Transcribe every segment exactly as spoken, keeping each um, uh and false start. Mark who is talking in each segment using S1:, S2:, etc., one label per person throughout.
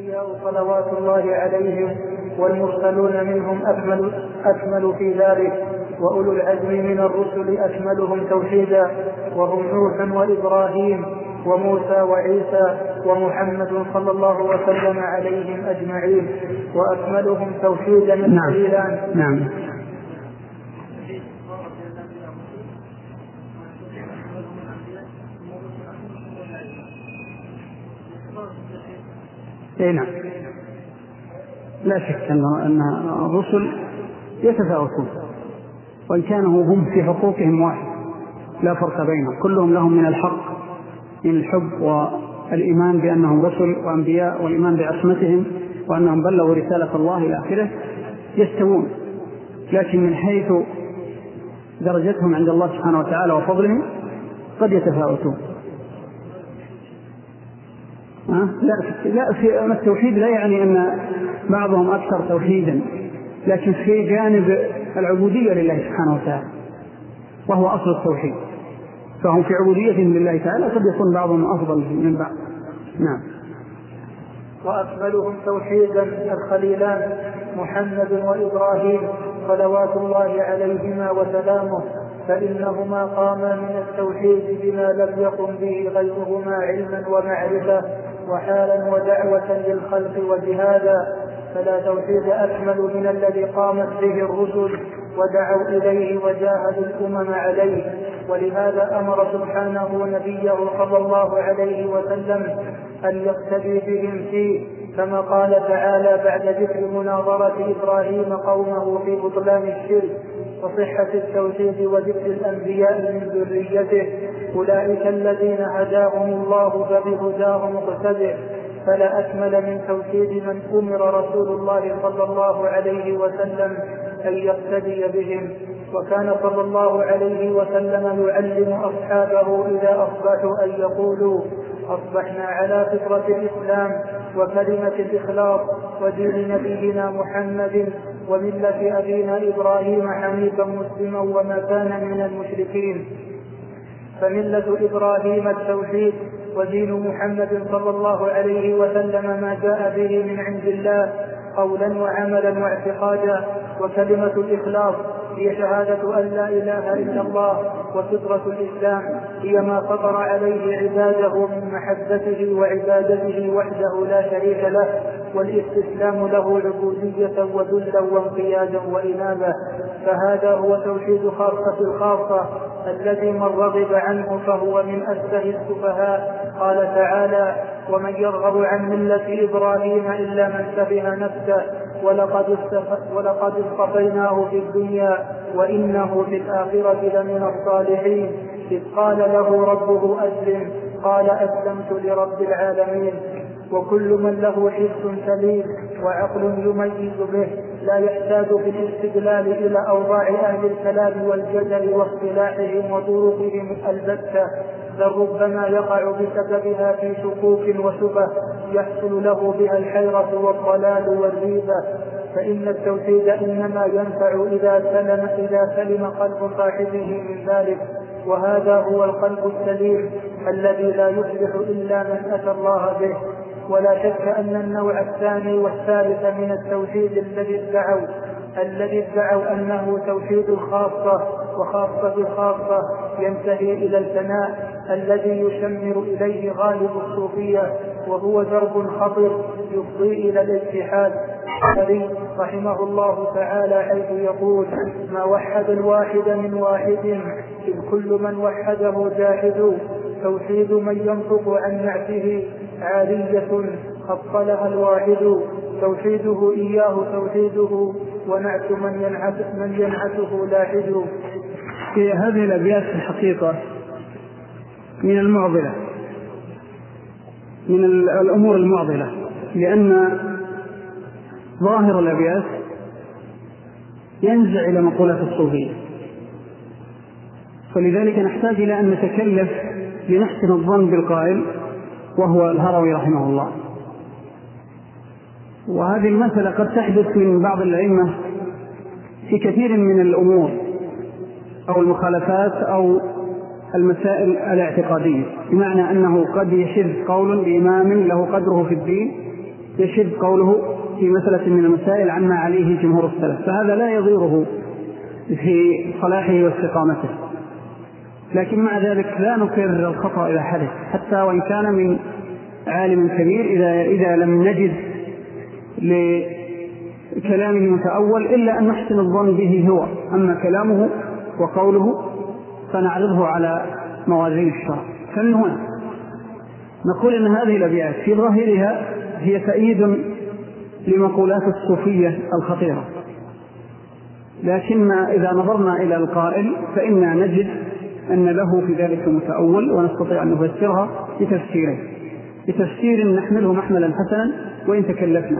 S1: الأنبياء صلوات الله عليهم والمرسلون منهم أكمل, أكمل في ذلك، وأولو العزم من الرسل أكملهم توحيدا، وهم نوح وإبراهيم وموسى وعيسى ومحمد صلى الله وسلم عليهم أجمعين، وأكملهم توحيدا الخليلان.
S2: نعم. نعم. اي نعم، لا شك أن الرسل يتفاوتون، وإن كانوا هم في حقوقهم واحد لا فرق بينهم، كلهم لهم من الحق من الحب والإيمان بأنهم رسل وأنبياء، والإيمان بعصمتهم وأنهم بلغوا رسالة الله إلى آخره، يستوون، لكن من حيث درجتهم عند الله سبحانه وتعالى وفضلهم قد يتفاوتون. لا, لا في التوحيد لا يعني أن بعضهم أكثر توحيدا، لكن في جانب العبودية لله سبحانه وتعالى وهو أصل التوحيد، فهم في عبوديتهم لله تعالى قد يكون بعضهم أفضل من بعض. نعم.
S1: وأكملهم توحيدا الخليلان محمد وإبراهيم صلوات الله عليهما وسلامه، فإنهما قاما من التوحيد بما لم يقم به غيرهما علما ومعرفة وحالا ودعوة للخلق وجهادا، فلا توحيد أكمل من الذي قامت به الرسل ودعوا إليه وجاهدوا الأمم عليه. ولهذا أمر سبحانه نبيه صلى الله عليه وسلم أن يقتدي بهم فيه، كما قال تعالى بعد ذكر مناظرة إبراهيم قومه في بطلان الشرك وصحة التوحيد وذكر الأنبياء من ذريته: أولئك الذين هداهم الله فبهداه مقتدع. فلا أكمل من توحيد من أمر رسول الله صلى الله عليه وسلم أن يقتدي بهم. وكان صلى الله عليه وسلم يعلم أصحابه إذا أصبحوا أن يقولوا: أصبحنا على فطرة الإسلام وكلمة الإخلاص ودين نبينا محمد وملة أبينا إبراهيم حنيفا مسلما وما كان من المشركين. فملة إبراهيم التوحيد، ودين محمد صلى الله عليه وسلم ما جاء به من عند الله قولا وعملا واعتقادا. وكلمة الإخلاص هي شهادة أن لا إله إلا الله، وفطرة الإسلام هي ما فطر عليه عباده من محبته وعبادته وحده لا شريك له، والاستسلام له عبودية وذلا وانقيادا وإنابة. فهذا هو توحيد خاصة الخاصة الذي من رغب عنه فهو من أسفه السفهاء. قال تعالى: ومن يرغب عن ملة إبراهيم إلا من سفه نفسه ولقد اصطفيناه في الدنيا وإنه في الآخرة لمن الصالحين. إذ قال له ربه أسلم قال أسلمت لرب العالمين. وكل من له حس سليم وعقل يميز به لا يحتاج في الاستدلال إلى أوضاع أهل الكلام والجدل واصطلاحهم وطرقهم البتة، بل ربما يقع بسببها في شكوك وشبه يحصل له بها الحيرة والضلال والريبة. فإن التوحيد إنما ينفع إذا سلم, إذا سلم قلب صاحبه من ذلك، وهذا هو القلب السليم الذي لا يفلح إلا من أتى الله به. ولا شك أن النوع الثاني والثالث من التوحيد الذي ادعوا الذي ادعوا أنه توحيد الخاصة وخاصة الخاصة ينتهي إلى الفناء الذي يشمر إليه غالب الصوفية، وهو درب خطر يفضي إلى الاتحاد. علي رحمه الله تعالى حيث يقول: ما وحد الواحد من واحد إذ كل من وحده جاحد. توحيد من ينطق عن نعته عالية خطلها الواحد، توحيده إياه توحيده ونعت من, ينعت من ينعته لاحد.
S2: في هذه الأبيات في الحقيقة من المعضلة، من الأمور المعضلة، لأن ظاهر الأبيات ينزع إلى مقولة الصوفية، فلذلك نحتاج إلى أن نتكلف لنحسن الظن بالقائل وهو الهروي رحمه الله. وهذه المسألة قد تحدث من بعض الأئمة في كثير من الأمور أو المخالفات أو المسائل الاعتقادية، بمعنى أنه قد يشذ قول بإمام له قدره في الدين يشد قوله في مسألة من المسائل عما عليه جمهور السلف، فهذا لا يضيره في صلاحه واستقامته. لكن مع ذلك لا نكرر الخطأ إذا حدث، حتى وإن كان من عالم كبير، إذا, إذا لم نجد لكلامه متأول إلا أن نحسن الظن به هو، أما كلامه وقوله فنعرضه على موازين الشرع. فمن هنا نقول أن هذه الأبيات في ظاهرها هي تأييد لمقولات الصوفية الخطيرة، لكن إذا نظرنا إلى القائل فإنا نجد أن له في ذلك متأول، ونستطيع أن نفسرها بتفسيرين، بتفسير نحمله محملا حسنا وإن تكلفنا،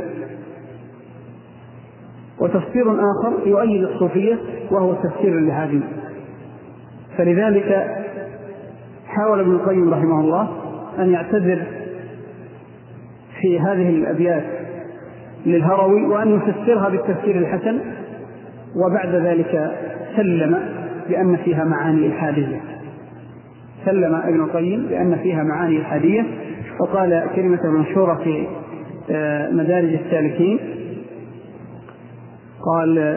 S2: وتفسير آخر يؤيد الصوفية وهو تفسير لهذه. فلذلك حاول ابن القيم رحمه الله أن يعتذر في هذه الأبيات للهروي وأن يفسرها بالتفسير الحسن، وبعد ذلك سلم بأن فيها معاني إلحادية، سلم ابن القيم بأن فيها معاني إلحادية، وقال كلمة مشهورة في مدارج السالكين، قال: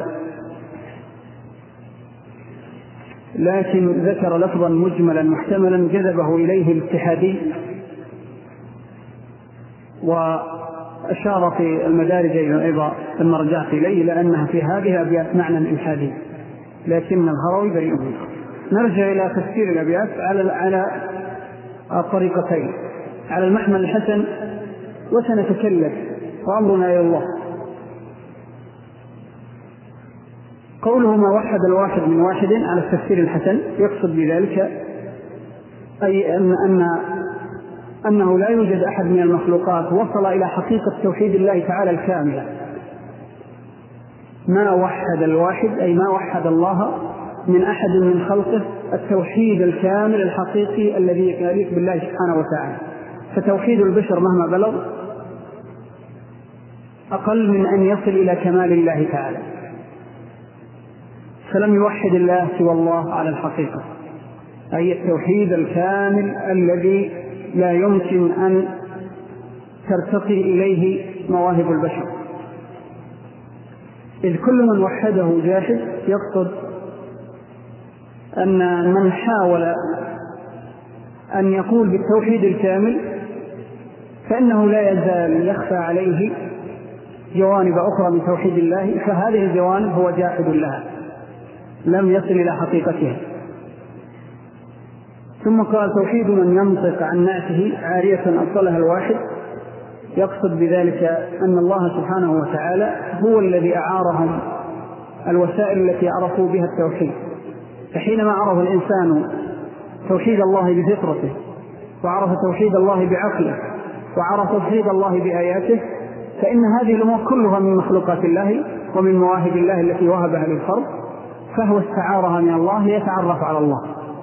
S2: لكن ذكر لفظا مجملا محتملا جذبه إليه الاتحادي، وأشار في المدارج أيضا لما رجعت إليه لأنها في هذه أبيات معنى إلحادي، لكن الهروي بريء منه. نرجع إلى تفسير الأبيات على على الطريقتين، على المحمل الحسن وسنتكلم وأمرنا إلى الله. قوله ما وحد الواحد من واحد على التفسير الحسن يقصد بذلك أي أن, أن أنه لا يوجد أحد من المخلوقات وصل إلى حقيقة توحيد الله تعالى الكاملة. ما وحد الواحد أي ما وحد الله من أحد من خلقه التوحيد الكامل الحقيقي الذي يليق بالله سبحانه وتعالى. فتوحيد البشر مهما بلغ أقل من أن يصل إلى كمال الله تعالى، فلم يوحد الله سوى الله على الحقيقة، أي التوحيد الكامل الذي لا يمكن أن ترتقي إليه مواهب البشر. إذ كل من وحده جاحد يقصد أن من حاول أن يقول بالتوحيد الكامل فإنه لا يزال يخفى عليه جوانب أخرى من توحيد الله، فهذه الجوانب هو جاحد لها لم يصل إلى حقيقتها. ثم قال توحيد من ينطق عن نعته عارية أصلها الواحد، يقصد بذلك أن الله سبحانه وتعالى هو الذي أعارهم الوسائل التي عرفوا بها التوحيد. فحينما عرف الإنسان توحيد الله بفطرته، وعرف توحيد الله بعقله، وعرف توحيد الله بآياته، فإن هذه الأمور كلها من مخلوقات الله ومن مواهب الله التي وهبها للخلق، فهو استعارها من الله يتعرف على الله.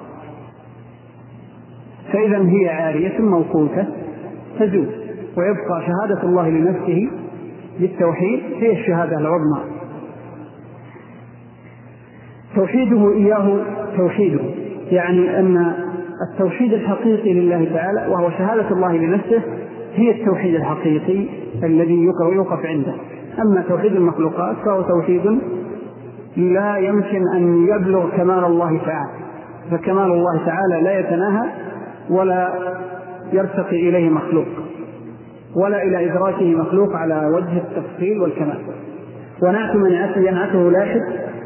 S2: فإذا هي عارية موقوتة تزول، ويبقى شهادة الله لنفسه بالتوحيد هي الشهادة العظمى. توحيده إياه توحيده، يعني أن التوحيد الحقيقي لله تعالى وهو شهادة الله لنفسه هي التوحيد الحقيقي الذي يوقف عنده. أما توحيد المخلوقات فهو توحيد لا يمكن أن يبلغ كمال الله تعالى، فكمال الله تعالى لا يتناهى ولا يرتقي إليه مخلوق، ولا إلى إدراكه مخلوق على وجه التفصيل والكمال. ونعت من ينعته لاحد،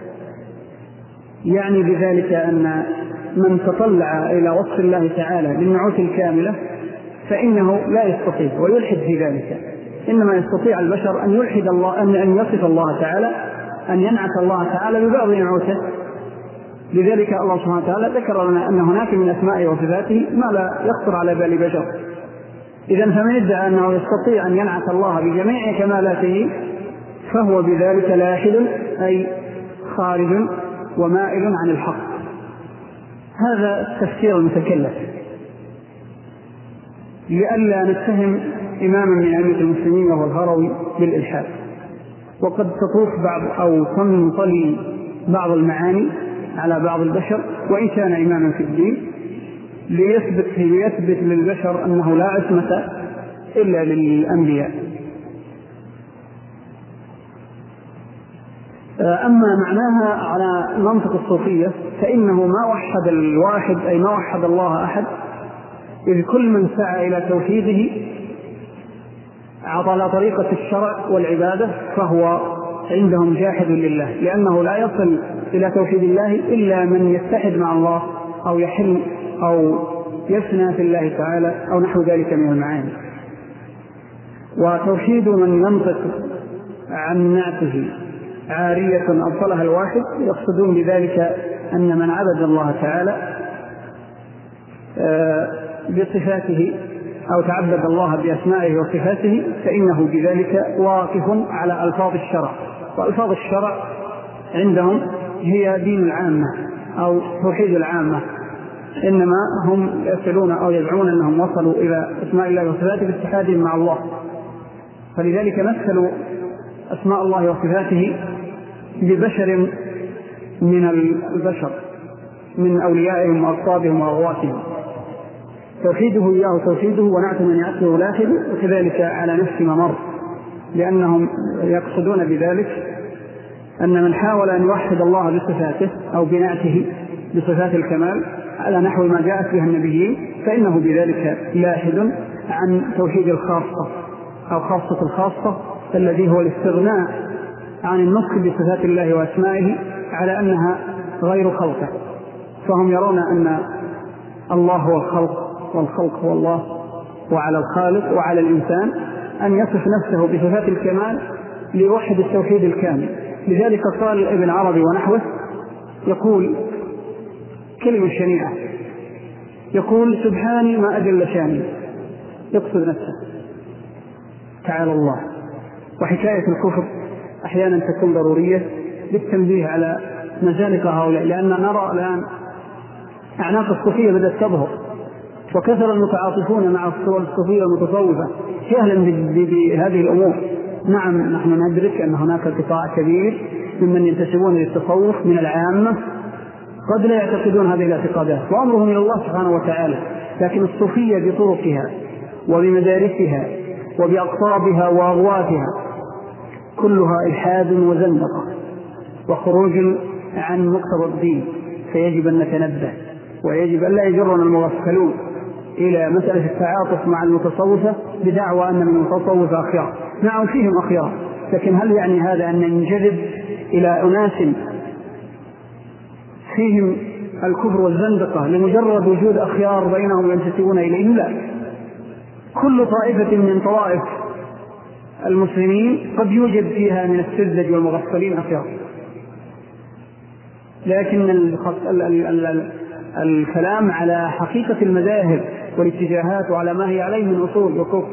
S2: يعني بذلك أن من تطلع إلى وصف الله تعالى بالنعوت الكاملة فإنه لا يستطيع ويلحد في ذلك، إنما يستطيع البشر أن يلحد الله، أن يصف الله تعالى، أن ينعت الله تعالى ببعض نعوته. لذلك الله سبحانه وتعالى ذكر لنا أن هناك من أسمائه وصفاته ما لا يخطر على بال بشر. إذن فمن ادعى أنه يستطيع أن ينعت الله بجميع كمالاته فهو بذلك لاحد، أي خارج ومائل عن الحق. هذا التفسير المتكلف، لئلا نتهم إماما من أئمة المسلمين وهو الهروي بالإلحاد. وقد تطوف بعض أو تنطلي بعض المعاني على بعض البشر وإن كان إماما في الدين، ليثبت, ليثبت للبشر أنه لا عصمة إلا للأنبياء، أما معناها على منطق الصوفية فإنه ما وحد الواحد، أي ما وحد الله أحد، إذ كل من سعى إلى توحيده على طريقة الشرع والعبادة فهو عندهم جاحد لله، لأنه لا يصل إلى توحيد الله إلا من يتحد مع الله أو يحل أو يفنى في الله تعالى أو نحو ذلك من المعاني. وتوحيد من ينطق عن نعته عارية أبطلها الواحد يقصدون بذلك أن من عبد الله تعالى بصفاته أو تعبد الله بأسمائه وصفاته فإنه بذلك واقف على ألفاظ الشرع، وألفاظ الشرع عندهم هي دين العامة أو توحيد العامة، إنما هم يصلون أو يدعون أنهم وصلوا إلى أسماء الله وصفاته باتحادهم مع الله، فلذلك مثلوا أسماء الله وصفاته ببشر من البشر من أوليائهم وأقطابهم وأغواتهم، توحيده إياه توحيده ونعت من يعته لاحد، وكذلك على نفس ما مر، لأنهم يقصدون بذلك أن من حاول أن يوحد الله بصفاته أو بنعته بصفات الكمال على نحو ما جاءت بها النبيين فإنه بذلك لاحد عن توحيد الخاصة أو خاصة الخاصة الذي هو الاستغناء عن النطق بصفات الله وأسمائه على أنها غير خلقه، فهم يرون أن الله هو الخلق والخلق هو الله، وعلى الخالق وعلى الإنسان أن يصف نفسه بصفات الكمال ليوحد التوحيد الكامل. لذلك قال ابن عربي ونحوه يقول كلمة شنيعة، يقول سبحاني ما أجل شاني، يقصد نفسه تعالى الله. وحكاية الكفر أحيانا تكون ضرورية للتنبيه على مزالق هؤلاء، لأن نرى الآن أعناق الصوفية بدأت تظهر، وكثر المتعاطفون مع الصوفية المتصوفة جهلا بهذه الأمور. نعم نحن ندرك أن هناك قطاع كبير ممن ينتسبون للتصوف من العامة قد لا يعتقدون هذه الاعتقادات وأمرهم إلى الله سبحانه وتعالى، لكن الصوفية بطرقها وبمدارسها وبأقطابها وأغواتها كلها إلحاد وزندقة وخروج عن مقتضى الدين، فيجب أن نتنبه ويجب أن لا يجرنا المغفلون إلى مسألة التعاطف مع المتصوفة بدعوى أن من المتصوفة أخيار. نعم فيهم أخيار، لكن هل يعني هذا أن ننجذب إلى أناس فيهم الكفر والزندقة لمجرد وجود أخيار بينهم ينتسبون إليهم؟ لا، كل طائفة من طوائف المسلمين قد يوجد فيها من السذج والمغفلين أخيار، لكن الكلام على حقيقة المذاهب والاتجاهات وعلى ما هي عليه من أصول وكفر.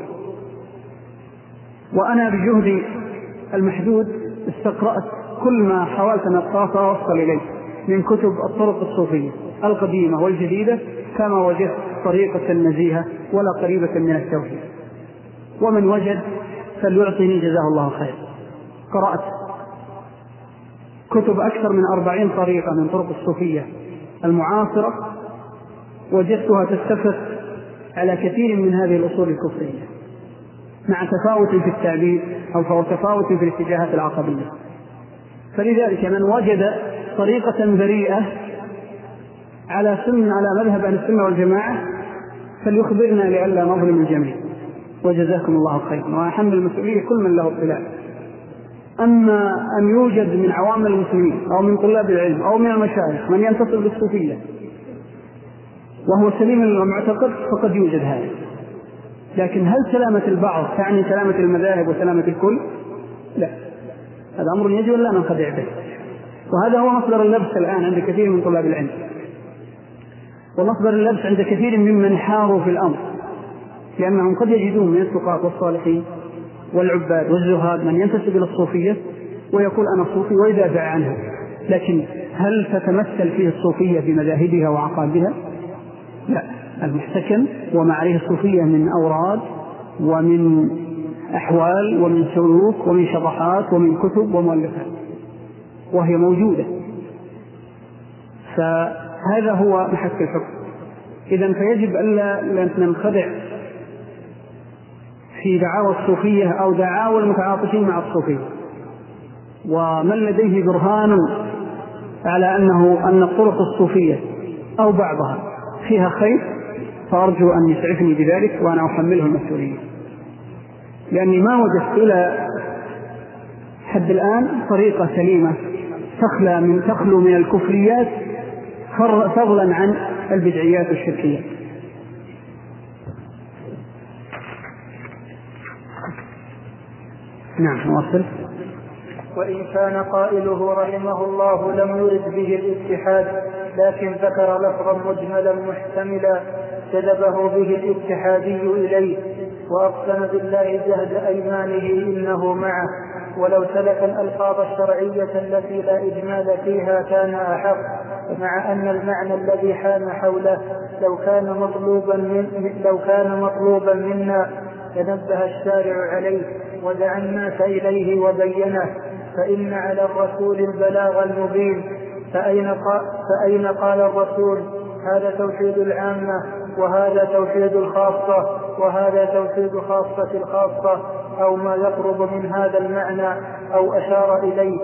S2: وأنا بجهدي المحدود استقرأت كل ما حاولت أن أتوصل إليه من كتب الطرق الصوفية القديمة والجديدة، كما وجدت طريقة نزيهة ولا قريبة من التوحيد. ومن وجد فليعطيني جزاه الله خير. قرأت كتب أكثر من أربعين طريقة من طرق الصوفية المعاصرة، وجدتها تتفق على كثير من هذه الأصول الكفرية مع تفاوت في التعبير أو تفاوت في الاتجاهات العقدية. فلذلك من وجد طريقة بريئة على سنة على مذهب أهل السنة والجماعة فليخبرنا لئلا نظلم الجميع، وجزاكم الله خيرا، وأحمل المسؤولية كل من له اطلاع. أما أن يوجد من عوام المسلمين أو من طلاب العلم أو من المشايخ من ينتصر بالصوفية وهو سليم المعتقد فقد يوجد هذا، لكن هل سلامة البعض تعني سلامة المذاهب وسلامة الكل؟ لا، هذا أمر يجب أن لا ننخدع به، وهذا هو مصدر اللبس الآن عند كثير من طلاب العلم، ومصدر اللبس عند كثير ممن حاروا في الأمر، لأنهم قد يجدون من التقاة والصالحين والعباد والزهاد من ينتسب إلى الصوفية ويقول أنا صوفي ويدافع عنها، لكن هل تتمثل فيه الصوفية بمذاهبها وعقائدها؟ لا، المحتكم وما عليه الصوفية من أوراد ومن أحوال ومن سلوك ومن شطحات ومن كتب ومؤلفات، وهي موجودة. فهذا هو محك الحكم. إذن فيجب ألا ننخدع في دعاوى الصوفية أو دعاوى المتعاطفين مع الصوفية، ومن لديه برهان على أنه أن الطرق الصوفية أو بعضها فيها خير فأرجو أن يسعفني بذلك وأنا أحمله المسؤولية، لأني ما وجدت إلى حد الآن طريقة سليمة تخلى من تخلو من الكفريات فضلا عن البدعيات والشركيات. نعم واصل.
S1: وإن كان قائله رحمه الله لم يرد به الاتحاد لكن ذكر لفظا مجملا محتملا جذبه به الاتحادي إليه وأقسم بالله جهد أيمانه إنه معه، ولو سلك الألفاظ الشرعية التي لا إجمال فيها كان أحق، مع أن المعنى الذي حان حوله لو كان مطلوبا من لو كان مطلوبا منا تنبه الشارع عليه ودعا الناس إليه وبينه، فإن على الرسول البلاغ المبين. فأين قال, فأين قال الرسول هذا توحيد العامة وهذا توحيد الخاصة وهذا توحيد خاصة الخاصة أو ما يقرب من هذا المعنى أو أشار إليه؟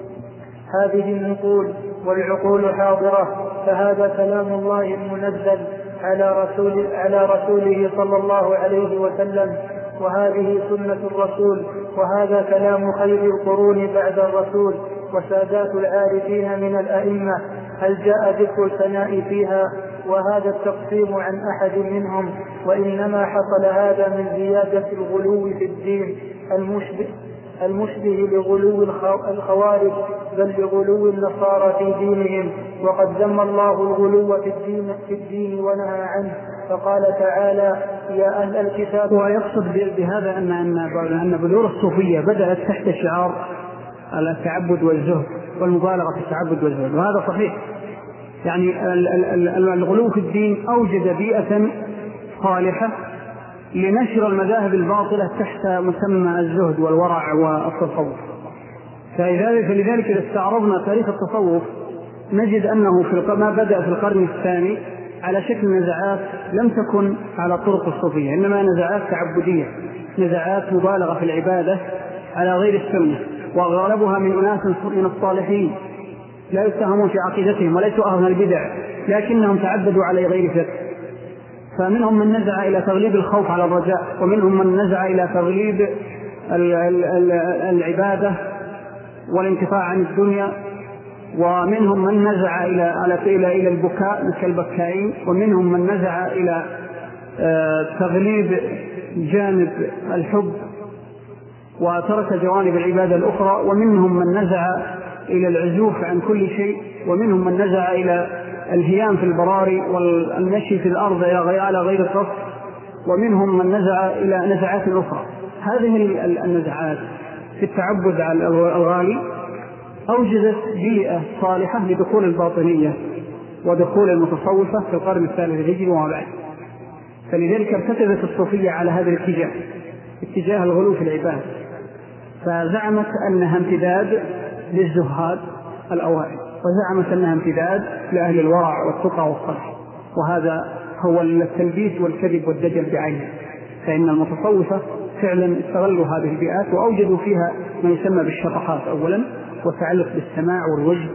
S1: هذه النقول والعقول حاضرة، فهذا كلام الله المنزل على, رسول على رسوله صلى الله عليه وسلم، وهذه سنة الرسول، وهذا كلام خير القرون بعد الرسول وسادات العارفين من الأئمة. هل جاء ذكر الثناء فيها وهذا التقسيم عن أحد منهم؟ وإنما حصل هذا من زيادة الغلو في الدين المشبه, المشبه لغلو الخوارج بل لغلو النصارى في دينهم، وقد ذم الله الغلو في الدين, في الدين ونهى عنه، فقال تعالى يا أهل الكتاب.
S2: ويقصد بهذا أن أن بذور الصوفية بدأت تحت شعار التعبد والزهد والمبالغة في التعبد والزهد، وهذا صحيح. يعني الغلو في الدين أوجد بيئة صالحة لنشر المذاهب الباطلة تحت مسمى الزهد والورع والتصوف. فلذلك إذا استعرضنا تاريخ التصوف نجد أنه في ما بدأ في القرن الثاني على شكل نزعات لم تكن على طرق الصوفية، إنما نزعات تعبدية، نزعات مبالغة في العبادة على غير السنة، وأغلبها من أناس من الصالحين لا يتهمون في عقيدتهم وليسوا أهل البدع، لكنهم تعبدوا على غير فقه. فمنهم من نزع إلى تغليب الخوف على الرجاء، ومنهم من نزع إلى تغليب العبادة والانقطاع عن الدنيا، ومنهم من نزع إلى إلى إلى البكاء مثل البكائين، ومنهم من نزع إلى تغليب جانب الحب وترك جوانب العبادة الأخرى، ومنهم من نزع إلى العزوف عن كل شيء، ومنهم من نزع إلى الهيام في البراري والمشي في الأرض على غير القصد، ومنهم من نزع إلى نزعات أخرى. هذه النزعات في التعبد على الغالي أوجدت بيئة صالحة لدخول الباطنية ودخول المتصوفة في القرن الثالث الهجري وما بعد. فلذلك ارتكبت الصوفية على هذا الاتجاه، اتجاه الغلو في العبادة، فزعمت أنها امتداد للزهاد الأوائل، وزعمت أنها امتداد لأهل الورع والتقى والصلح، وهذا هو التلبيس والكذب والدجل بعينه. فإن المتصوفة فعلا استغلوا هذه البيئات وأوجدوا فيها ما يسمى بالشطحات أولا، والتعلق بالسماع والوجه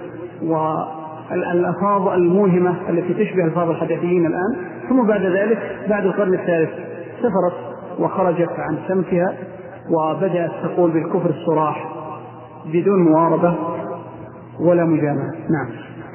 S2: والألفاظ الموهمة التي تشبه الفاظ الحديثيين الآن. ثم بعد ذلك بعد القرن الثالث سفرت وخرجت عن سمتها وبدأت تقول بالكفر الصراح بدون مواربة ولا مجاملة. نعم.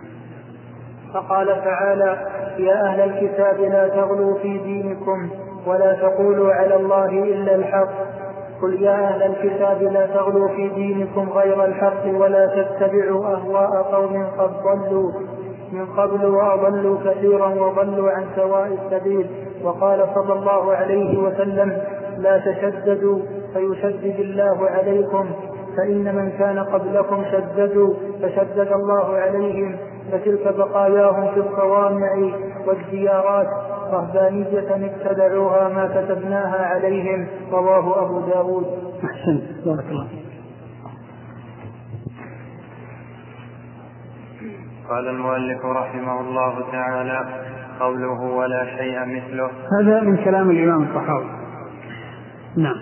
S1: فقال تعالى يا أهل الكتاب لا تغلوا في دينكم ولا تقولوا على الله إلا الحق. قل يا أهل الكتاب لا تغلوا في دينكم غير الحق ولا تتبعوا أهواء قوم قد ضلوا من قبل وأضلوا كثيرا وضلوا عن سواء السبيل. وقال صلى الله عليه وسلم لا تشددوا فيشدد الله عليكم، فإن من كان قبلكم شددوا فشدد الله عليهم، فتلك بقاياهم في الصوامع والديارات رهبانية ابتدعوها ما كتبناها عليهم. رواه أبو داود.
S2: أحسن. بارك الله.
S3: قال المؤلف رحمه الله تعالى قوله ولا شيء مثله،
S2: هذا من كلام الإمام الطحاوي. نعم.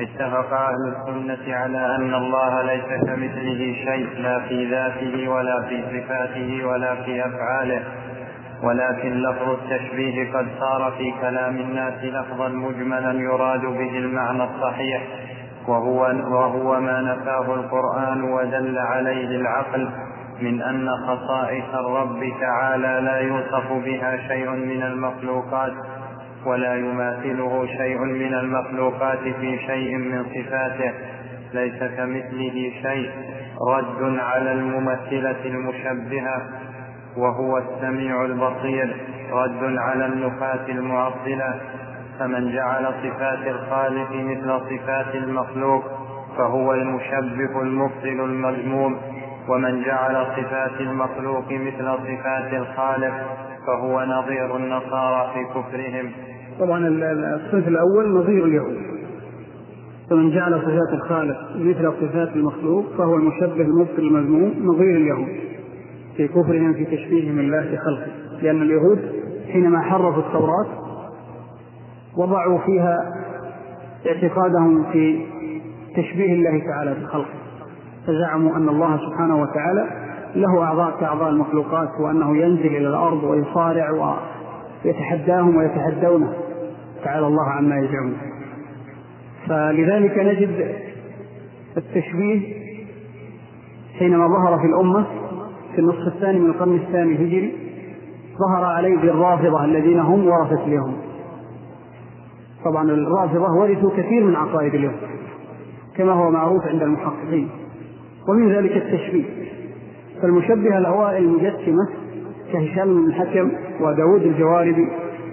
S3: اتفق أهل السنة على أن الله ليس كمثله شيء، لا في ذاته ولا في صفاته ولا في أفعاله، ولكن لفظ التشبيه قد صار في كلام الناس لفظا مجملا يراد به المعنى الصحيح، وهو, وهو ما نفاه القرآن ودل عليه العقل من أن خصائص الرب تعالى لا يوصف بها شيء من المخلوقات، ولا يماثله شيء من المخلوقات في شيء من صفاته، ليس كمثله شيء، رد على الممثلة المشبهة وهو السميع البصير، رد على النفاة المعطلة. فمن جعل صفات الخالق مثل صفات المخلوق فهو المشبه المبطل المذموم، ومن جعل صفات المخلوق مثل صفات الخالق فهو نظير النصارى في كفرهم.
S2: طبعا الصنف الأول نظير اليهود، فمن جعل صفات الخالق مثل صفات المخلوق فهو المشبه المبطل المذموم نظير اليهود في كفرهم في تشبيههم الله بخلقه، لأن اليهود حينما حرفوا التوراة وضعوا فيها اعتقادهم في تشبيه الله تعالى بخلقه، فزعموا أن الله سبحانه وتعالى له أعضاء كأعضاء المخلوقات، وأنه ينزل إلى الأرض ويصارع ويتحداهم ويتحدونه، تعالى الله عما يزعمون. فلذلك نجد التشبيه حينما ظهر في الأمة في النصف الثاني من القرن الثاني الهجري ظهر عليه الرافضة الذين هم ورثة اليهود. طبعا الرافضة ورثوا كثير من عقائد اليهود كما هو معروف عند المحققين، ومن ذلك التشبيه. فالمشبهة الأوائل المجسمة كهشام بن الحكم وداود الجواربي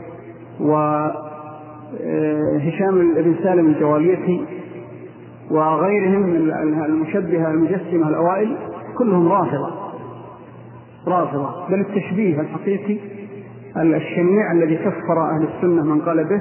S2: وهشام بن سالم الجواليتي وغيرهم من المشبهة المجسمة الأوائل كلهم رافضة رافضة بل التشبيه الحقيقي الشنيع الذي كفر أهل السنة من قال به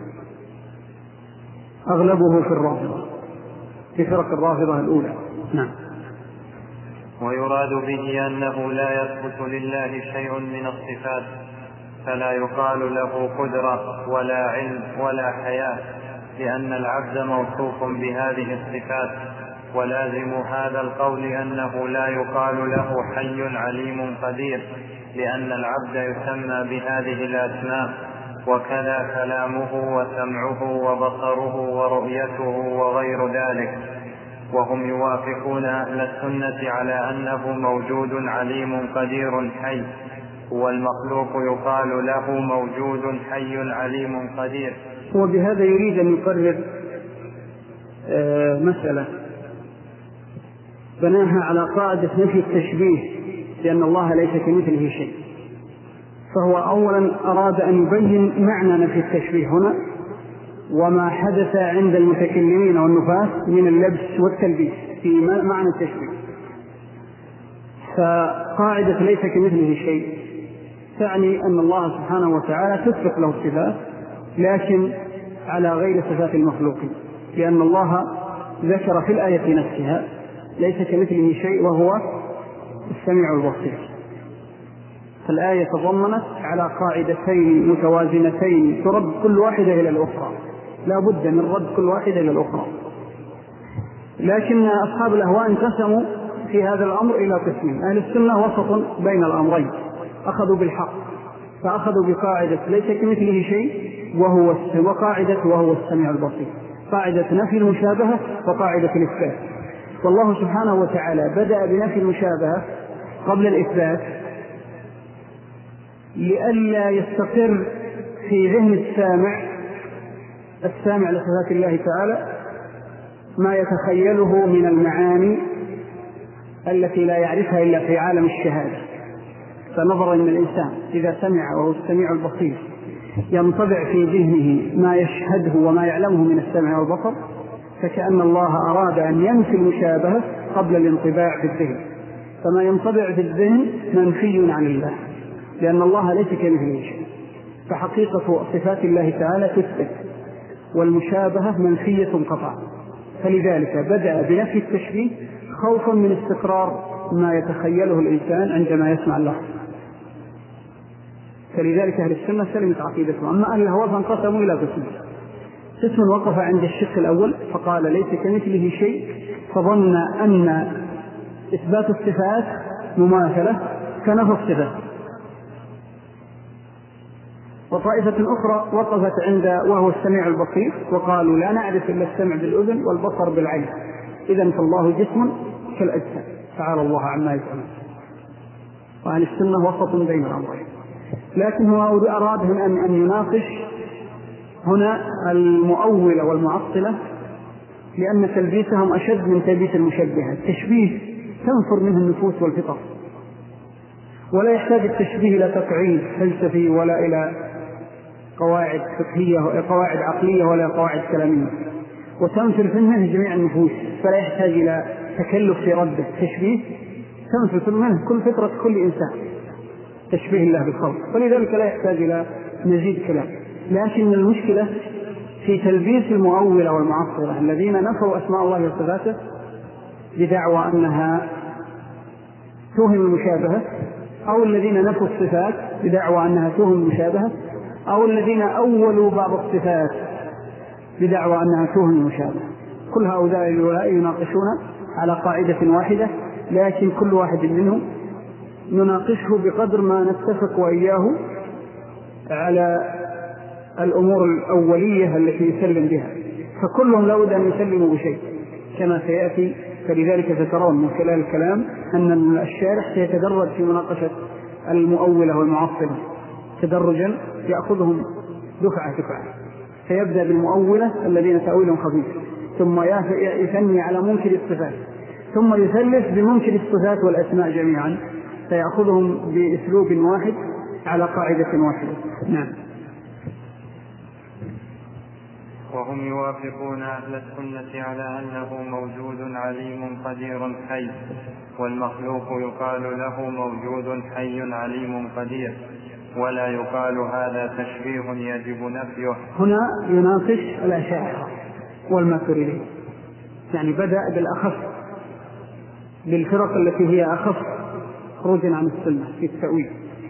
S2: أغلبه في الرافضة، في فرق الرافضة الأولى. نعم.
S3: ويراد به أنه لا يثبت لله شيء من الصفات، فلا يقال له قدرة ولا علم ولا حياة، لأن العبد موصوف بهذه الصفات. ولازم هذا القول أنه لا يقال له حي عليم قدير، لأن العبد يسمى بهذه الأسماء، وكذا كلامه وسمعه وبصره ورؤيته وغير ذلك. وهم يوافقون أهل السنة على أنه موجود عليم قدير حي، والمخلوق يقال له موجود حي عليم قدير.
S2: وبهذا يريد أن يقرر مسألة بناها على قاعدة نفي التشبيه، لأن الله ليس كمثله شيء. فهو أولا أراد أن يبين معنى نفي التشبيه هنا وما حدث عند المتكلمين والنفاة من اللبس والتلبيس في معنى التشبيه. فقاعدة ليس كمثله شيء تعني أن الله سبحانه وتعالى تثبت له الصفات لكن على غير صفات المخلوقين، لأن الله ذكر في الآية نفسها ليس كمثله شيء وهو السميع البصير. فالآية تضمنت على قاعدتين متوازنتين ترد كل واحدة إلى الأخرى، لا بد من رد كل واحدة إلى الأخرى. لكن أصحاب الأهواء انقسموا في هذا الأمر إلى قسمين. أهل السنة وسط بين الأمرين، أخذوا بالحق فأخذوا بقاعدة ليس كمثله شيء وهو وقاعدة وهو السميع البصير، قاعدة نفي المشابهة وقاعدة الإثبات. والله سبحانه وتعالى بدأ بنفي المشابهة قبل الإثبات لئلا يستقر في ذهن السامع السامع لصفات الله تعالى ما يتخيله من المعاني التي لا يعرفها إلا في عالم الشهادة. فنظرا أن الإنسان إذا سمع وهو السميع البصير ينطبع في ذهنه ما يشهده وما يعلمه من السمع والبصر، فكأن الله أراد أن ينفي المشابهة قبل الانطباع في الذهن. فما ينطبع في الذهن منفي عن الله، لأن الله ليس كمثله شيء. فحقيقة صفات الله تعالى تثبت والمشابهة منفية قطعا. فلذلك بدأ بنفي التشبيه خوفا من استقرار ما يتخيله الإنسان عندما يسمع الله. فلذلك أهل السنة سلمت عقيدتهم. أما أهل الهوى فانقسموا إلى قسمين: قسم وقف عند الشق الأول فقال ليس كمثله شيء، فظن أن إثبات الصفات مماثلة كنفي الصفات. وطائفة أخرى وقفت عند وهو السميع البصير وقالوا لا نعرف إلا السمع بالأذن والبصر بالعين، إذن فالله جسم كالأجسام تعالى الله عما يفعلون. وأهل السنة وسط بين الأمرين، لكن هو أراد أن أن يناقش هنا المؤولة والمعطلة، لأن تلبيسهم أشد من تلبيس المشبهة. التشبيه تنفر منه النفوس والفطر، ولا يحتاج التشبيه إلى تقعيد فلسفي ولا إلى قواعد فقهية قواعد عقلية ولا قواعد كلامية، وتنفر منه جميع النفوس، فلا يحتاج إلى تكلف في رده. تشبيه تنفر منه كل فطرة كل إنسان، تشبيه الله بالخلق، ولذلك لا يحتاج إلى مزيد كلام. لكن المشكلة في تلبيس المؤولة والمعطلة الذين نفوا أسماء الله وصفاته بدعوى أنها توهم المشابهة، أو الذين نفوا الصفات بدعوى أنها توهم المشابهة، أو الذين أولوا بعض الصفات بدعوى أنها توهم المشابهة. كل هؤلاء يناقشون على قاعدة واحدة، لكن كل واحد منهم نناقشه بقدر ما نتفق وإياه على الأمور الأولية التي يسلم بها، فكلهم لا بد أن يسلموا بشيء كما سيأتي. فلذلك سترون من خلال الكلام أن الشارح سيتدرج في مناقشة المؤولة والمعطلة تدرجا، يأخذهم دفعة دفعة، فيبدأ بالمؤولة الذين تأويلهم خفيف، ثم يثني على منكر الصفات، ثم يثلث بمنكر الصفات والأسماء جميعا، فيأخذهم بأسلوب واحد على قاعدة واحدة. نعم.
S3: وهم يوافقون أهل السنة على أنه موجود عليم قدير حي، والمخلوق يقال له موجود حي عليم قدير، ولا يقال هذا تشبيه يجب نفيه.
S2: هنا يناقش الأشاعرة والماتريدية، يعني بدأ بالأخف، بالفرق التي هي أخف خروجا عن السنة في التأويل،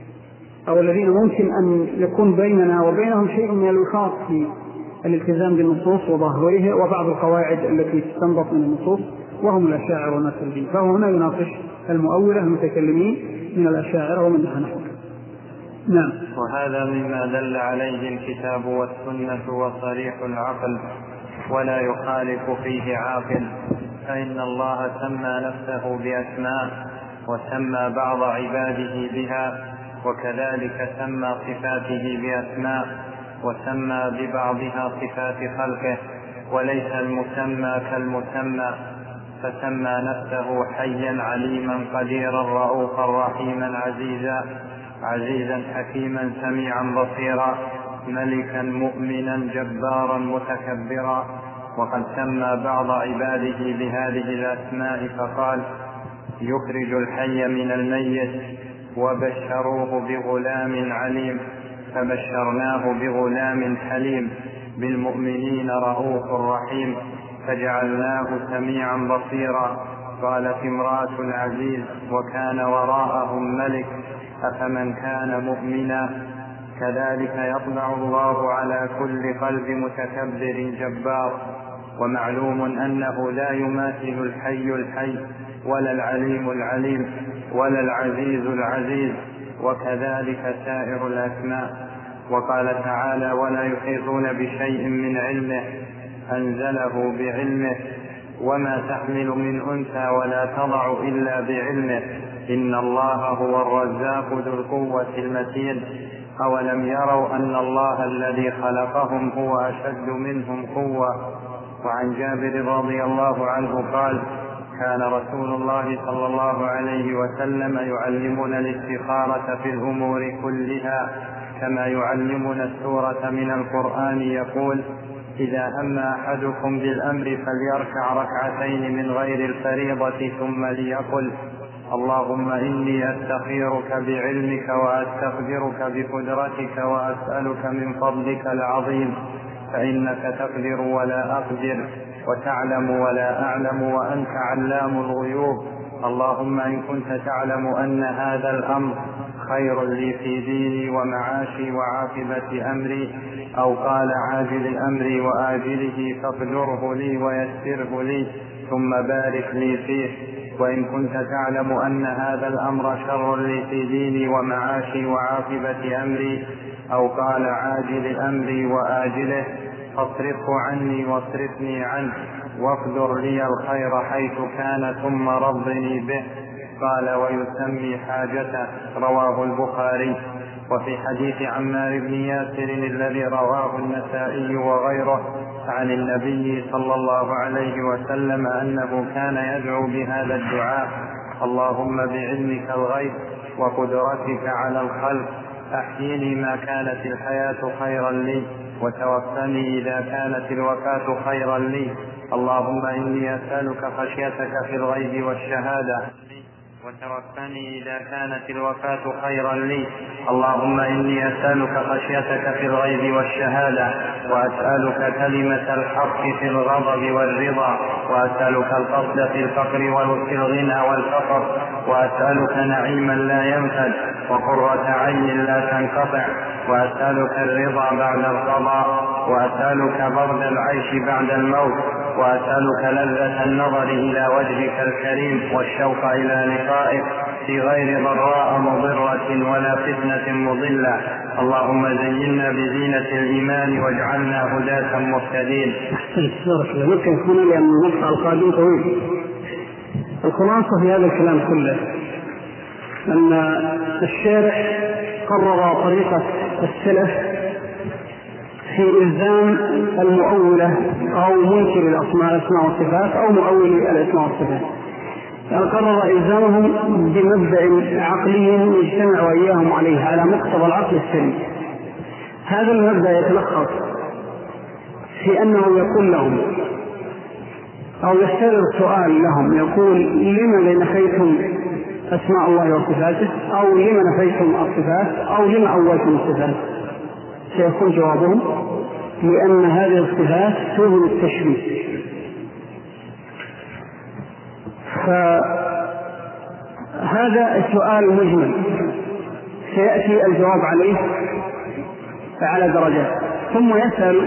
S2: أو الذين ممكن أن يكون بيننا وبينهم شيء من الوفاق في الالتزام بالنصوص وظاهرها وبعض القواعد التي تستنبط من النصوص، وهم الأشاعرة والماتريدية. فهو هنا يناقش المؤولة المتكلمين من الأشاعرة ومن نحن. نعم.
S3: وهذا مما دل عليه الكتاب والسنة وصريح العقل، ولا يخالف فيه عاقل، فإن الله سمى نفسه بأسماء وسمى بعض عباده بها، وكذلك سمى صفاته بأسماء وسمى ببعضها صفات خلقه، وليس المسمى كالمسمى، فسمى نفسه حيا عليما قديرا رؤوفا رحيما عزيزا عزيزا حكيما سميعا بصيرا ملكا مؤمنا جبارا متكبرا. وقد سمى بعض عباده بهذه الأسماء فقال: يخرج الحي من الميت، وبشروه بغلام عليم، فبشرناه بغلام حليم، بالمؤمنين رؤوف رحيم، فجعلناه سميعا بصيرا. قالت امرأة العزيز: وكان وراءهم ملك، أفمن كان مؤمنا كذلك يطبع الله على كل قلب متكبر جبار. ومعلوم أنه لا يماثل الحي الحي، ولا العليم العليم، ولا العزيز العزيز، وكذلك سائر الأسماء. وقال تعالى: ولا يحيطون بشيء من علمه أنزله بعلمه، وما تحمل من أنثى ولا تضع إلا بعلمه، إن الله هو الرزاق ذو القوة المتين. أولم يروا أن الله الذي خلقهم هو أشد منهم قوة. وعن جابر رضي الله عنه قال: كان رسول الله صلى الله عليه وسلم يعلمنا الاستخارة في الأمور كلها، كما يعلمنا السورة من القرآن، يقول: إذا هم أحدكم بالأمر فليركع ركعتين من غير الفريضة، ثم ليقل: اللهم إني أستخيرك بعلمك وأستقدرك بقدرتك وأسألك من فضلك العظيم، فإنك تقدر ولا أقدر، وتعلم ولا أعلم وأنت علام الغيوب. اللهم إن كنت تعلم أن هذا الأمر خير لي في ديني ومعاشي وعاقبة أمري، أو قال عاجل أمري وآجله، فاقدره لي ويسره لي ثم بارك لي فيه. وإن كنت تعلم أن هذا الأمر شر لي في ديني ومعاشي وعاقبة أمري، أو قال عاجل أمري وآجله، فاصرفه عني واصرفني عنه، واقدر لي الخير حيث كان ثم رضني به. قال ويسمي حاجته. رواه البخاري. وفي حديث عمار بن ياسر الذي رواه النسائي وغيره عن النبي صلى الله عليه وسلم أنه كان يدعو بهذا الدعاء: اللهم بعلمك الغيب وقدرتك على الخلق أحيني ما كانت الحياة خيرا لي، وتوفني إذا كانت الوفاة خيرا لي. اللهم إني أسألك خشيتك في الغيب والشهادة، وتوفني إذا كانت الوفاة خيرا لي. اللهم إني أسألك خشيتك في الغيب والشهادة، وأسألك كلمة الحق في الغضب والرضا، وأسألك القصد في الفقر وفي الغنى والفقر، وأسألك نعيما لا ينفد وقرة عين لا تنقطع، وأسألك الرضا بعد القضاء، وأسألك برد العيش بعد الموت، وأسألك لذة النظر إلى وجهك الكريم والشوق إلى لقائك في غير ضراء مضرة ولا فتنة مضلة. اللهم زينا بزينة الإيمان واجعلنا هداة مهتدين.
S2: ممكن يكون لأن المقطع القادم طويل. الخلاصة في هذا الكلام كله أن الشارح قرر طريقة السلف في إلزام المؤولة أو منكر الأسماء والصفات أو مؤول الأسماء والصفات، يعني قرر إلزامهم بمبدأ عقلي يجتمع وإياهم عليه على مقتضى العقل السليم. هذا المبدأ يتلخص في أنه يقول لهم أو يستدر سؤال لهم، يقول: لما نفيتم أسماء الله وصفاته؟ أو لما نفيتم الصفات؟ أو لما أولتم الصفات؟ سيكون جوابهم: لأن هذه الصفات توهم التشبيه. فهذا السؤال مجمل سيأتي الجواب عليه على درجات، ثم يسأل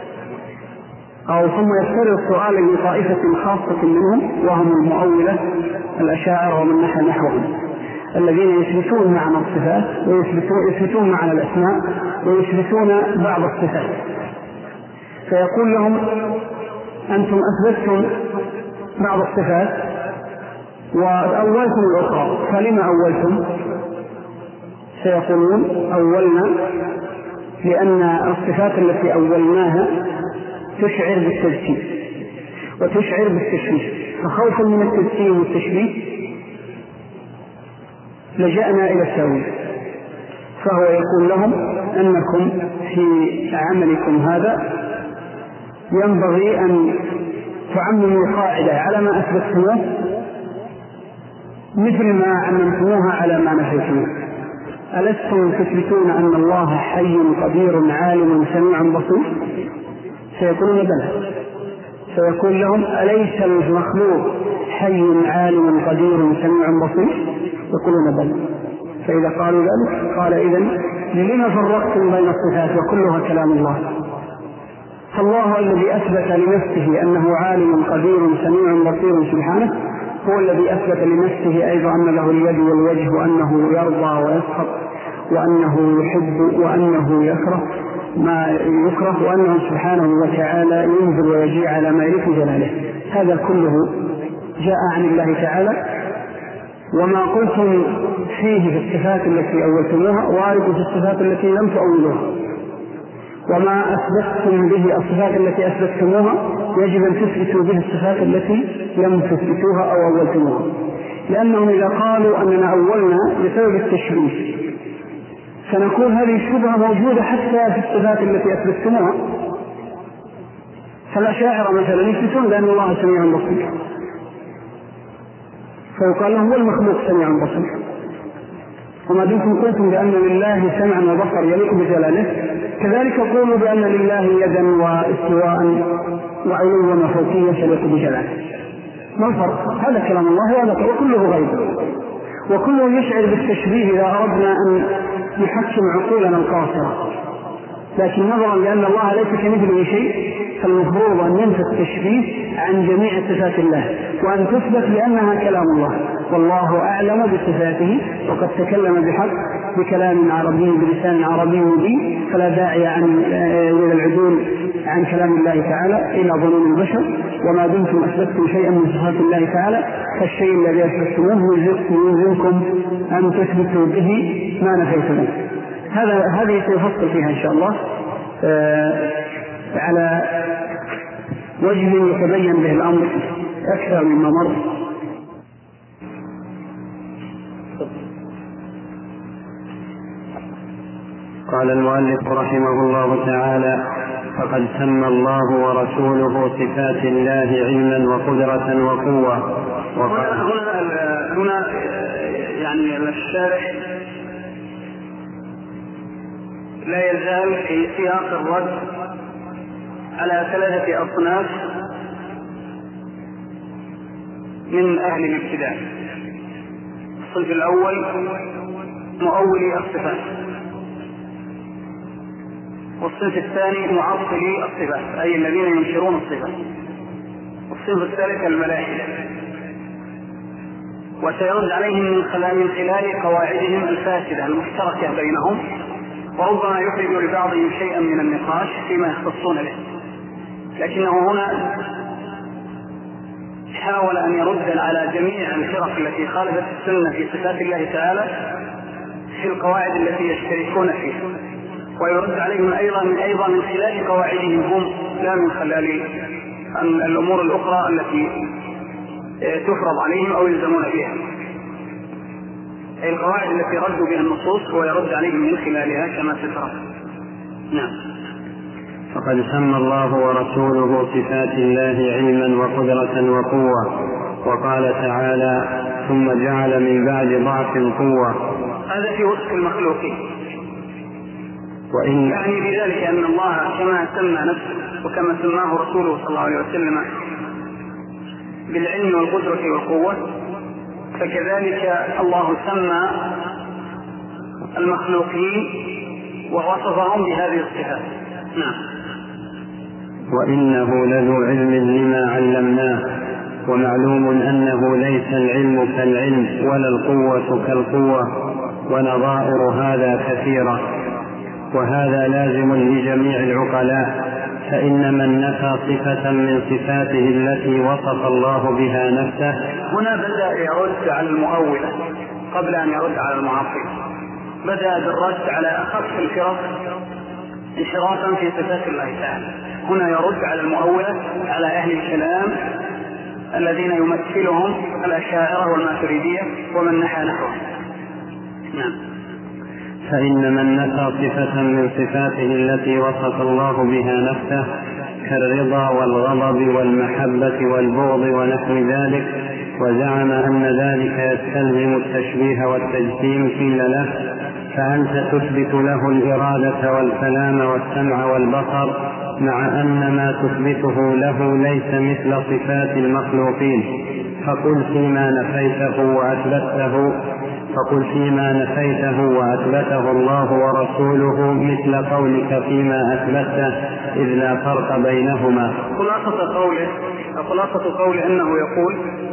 S2: أو ثم يستر السؤال لطائفة خاصة منهم، وهم المؤولة الأشاعرة ومن نحى نحوهم، الذين يثبتون معنى الصفات ويثبتون معنى الأسماء ويثبتون بعض الصفات. فيقول لهم: أنتم أثبتتم بعض الصفات وأولتم الأخرى، فلما أولتم؟ سيقولون: أولنا لأن الصفات التي أولناها تشعر بالتجسيم وتشعر بالتشبيه، فخوفا من التجسيم والتشبيه لجأنا إلى التأويل. فهو يقول لهم أنكم في عملكم هذا ينبغي أن تعمموا القاعدة على ما أثبتموه مثل ما عممتموها على ما نفيتموه. ألستم تثبتون أن الله حي قدير عالم سميع بصير؟ سيقولون: بلى. فيقول لهم: أليس المخلوق حي عالم قدير سميع بصير؟ يقولون: بلى. فإذا قالوا ذلك قال: إذن لما فرقتم بين الصفات وكلها كلام الله؟ فالله الذي أثبت لنفسه أنه عالم قدير سميع بصير سبحانه هو الذي أثبت لنفسه أيضا أن له اليد والوجه، وأنه يرضى ويسخط، وأنه يحب وأنه يكره ما يكره، وأنه سبحانه وتعالى ينزل ويجيء على ما يليق جلاله. هذا كله جاء عن الله تعالى، وما قلتم فيه في الصفات التي أولتموها وارد في الصفات التي لم تؤولوها، وما أثبتتم به الصفات التي أثبتتموها يجب أن تثبتوا به الصفات التي لم تثبتوها أو أولتموها، لأنهم إذا قالوا أننا أولنا بسبب التشبيه فنقول هذه الشبهة موجودة حتى في الصفات التي أثبتتموها. فالأشاعرة مثلا يثبتون بأن الله سميع بصير، فيقال له: هو المخلوق سميع بصير، وما دمتم قلتم بأن لله سمعا وبصر يليق بجلاله كذلك قولوا بأن لله يدا واستواء وعلوا وفوقية تليق بجلاله. ما الفرق؟ هذا كلام الله وهذا كله غيب، وكله يشعر بالتشبيه إذا أردنا أن نحكم عقولنا القاصرة، لكن نظرا لأن الله ليس كمثله شيء فالمفروض أن ينفي التشبيه عن جميع صفات الله وأن تثبت بأنها كلام الله، والله أعلم بصفاته وقد تكلم بحق بكلام عربي بلسان عربي مبين، فلا داعي عن العدول عن كلام الله تعالى إلى ظنون البشر. وما دمتم أثبتم شيئا من صفات الله تعالى فالشيء الذي أثبتموه يلزمكم أن تثبتوا به ما نفيتم. هذا هذه سيفصل فيها إن شاء الله آه على وجه يتبين به الأمر أكثر مما مر.
S3: قال المؤلف رحمه الله تعالى: فقد سمى الله ورسوله صفات الله علما وقدرة وقوة.
S2: هنا هنا يعني الشارح لا يزال في سياق الرد على ثلاثة أصناف من أهل الابتداع. الصنف الأول مؤولي الصفات، والصنف الثاني معطلي الصفات أي الذين ينكرون الصفات، والصنف الثالث الملاحدة، وسيرد عليهم من خلال قواعدهم الفاسدة المشتركة بينهم، وربما يخرج لبعضهم شيئا من النقاش فيما يختصون به، لكنه هنا حاول أن يرد على جميع الفرق التي خالفت السنة في صفات الله تعالى في القواعد التي يشتركون فيها، ويرد عليهم أيضا من أيضا من خلال قواعدهم هم لا من خلال الأمور الأخرى التي تفرض عليهم أو يلزمون بها. أي القواعد التي ردوا بها النصوص هو يرد عليهم من خلالها كما سترى. نعم.
S3: فقد سمى الله ورسوله صفات الله علما وقدرة وقوة، وقال تعالى: ثم جعل من بعد ضعف قوة.
S2: هذا في وصف المخلوقين،
S3: وإن
S2: يعني بذلك أن الله كما سمى نفسه وكما سماه رسوله صلى الله عليه وسلم بالعلم والقدرة والقوة، فكذلك الله سمى المخلوقين ووصفهم بهذه الصفات. نعم.
S3: وإنه لذو علم لما علمناه، ومعلوم أنه ليس العلم كالعلم ولا القوة كالقوة، ونظائر هذا كثيرة، وهذا لازم لجميع العقلاء، فإن من نفى صفة من صفاته التي وصف الله بها نفسه.
S2: هنا بدأ يرد على المؤولة قبل أن يرد على المعطلة، بدأ بالرد على أخف الفرق انحرافا في صفات الله تعالى. هنا يرد على المؤولة على أهل الكلام الذين يمثلهم الأشاعرة والماتريدية ومن نحى نحوه. نعم.
S3: فإن من نفى صفة من صفاته التي وصف الله بها نفسه كالرضا والغضب والمحبة والبغض ونحو ذلك، وزعم أن ذلك يستلزم التشبيه والتجسيم، قيل له: فأنت تثبت له الإرادة والكلام والسمع والبصر، مع أن ما تثبته له ليس مثل صفات المخلوقين، فقل فيما نفيته وأثبته فقل فيما نفيته وأثبته الله ورسوله مثل قولك فيما أثبته، إذ لا فرق بينهما.
S2: خلاصة قوله خلاصة قوله أنه يقول: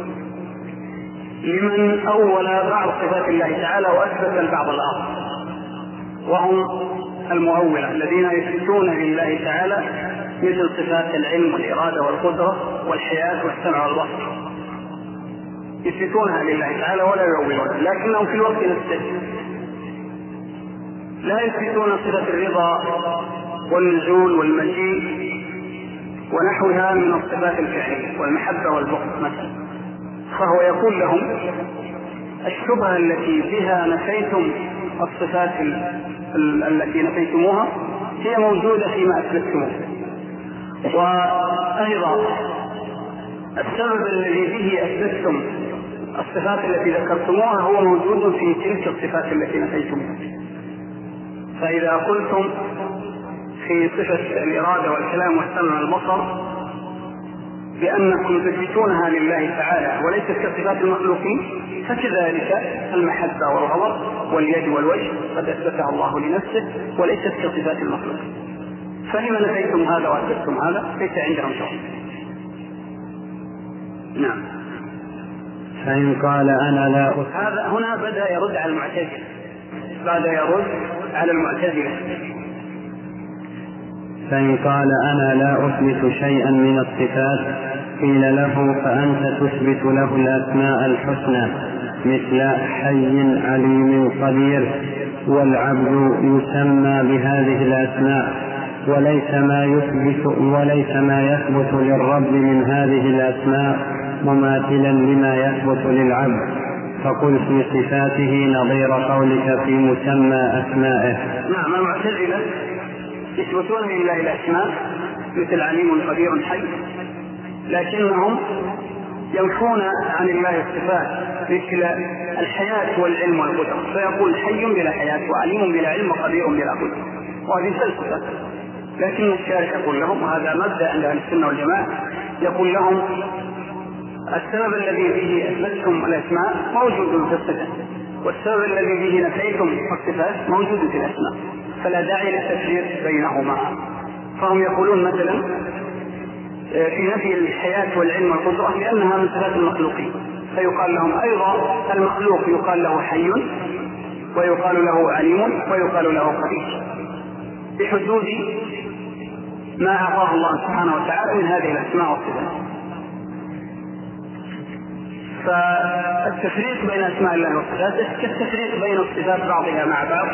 S2: لمن أول بعض صفات الله تعالى وأثبت البعض الآخر، وهم المؤولة الذين يثبتون لله تعالى مثل صفات العلم والإرادة والقدرة والحياة والسمع والبصر، يثبتونها لله تعالى ولا يؤولونها، لكنهم في الوقت نفسه لا يثبتون صفة الرضا والنزول والمجيء ونحوها من الصفات الفعلية والمحبة والبغض مثلا. فهو يقول لهم: الشبهة التي بها نفيتم الصفات التي نفيتموها هي موجودة فيما أثبتموه، وأيضا السبب الذي به أثبتم الصفات التي ذكرتموها هو موجود في تلك الصفات التي نفيتموها. فإذا قلتم في صفة الإرادة والكلام والسمع والبصر بأنكم تثبتونها لله تعالى وليست كصفات المخلوقين، فكذلك المحبة والغضب واليد والوجه قد أثبتها الله لنفسه وليست كصفات المخلوقين، فلما نفيتم هذا وأثبتم هذا؟ ليس عندهم شيء. نعم.
S3: فإن قال أنا لا
S2: هذا هنا بدأ يرد على المعتزلة، بدأ يرد على المعتزلة.
S3: فإن قال أنا لا أثبت شيئا من الصفات قيل له فأنت تثبت له الأسماء الحسنى مثل حي عليم قدير، والعبد يسمى بهذه الأسماء، وليس ما يثبت وليس ما يثبت للرب من هذه الأسماء مماثلا لما يثبت للعبد، فقل في صفاته نظير قولك في مسمى أسمائه.
S2: نعم، المعتزلة يثبتون لله الأسماء مثل عليم قدير حي، لكنهم ينفون عن الله الصفات مثل الحياة والعلم والقدرة، فيقول حي بلا حياة وعليم بلا علم وقدير بلا قدرة، وهذه فلسفة. لكن الشارح يقول لهم، وهذا مبدأ عند أهل السنة والجماعة، يقول لهم السبب الذي به أثبتتم الأسماء موجود في الصفات، والسبب الذي به نفيتم الصفات موجود في الأسماء، فلا داعي للتفريق بينهما. فهم يقولون مثلا في نفي الحياة والعلم والقدرة لأنها من صفات المخلوقين، فيقال لهم أيضا المخلوق يقال له حي ويقال له عليم ويقال له قدير بحدود ما أعطاه الله سبحانه وتعالى من هذه الأسماء والصفات. فالتفريق بين أسماء الله وصفاته كالتفريق بين الصفات بعضها مع بعض،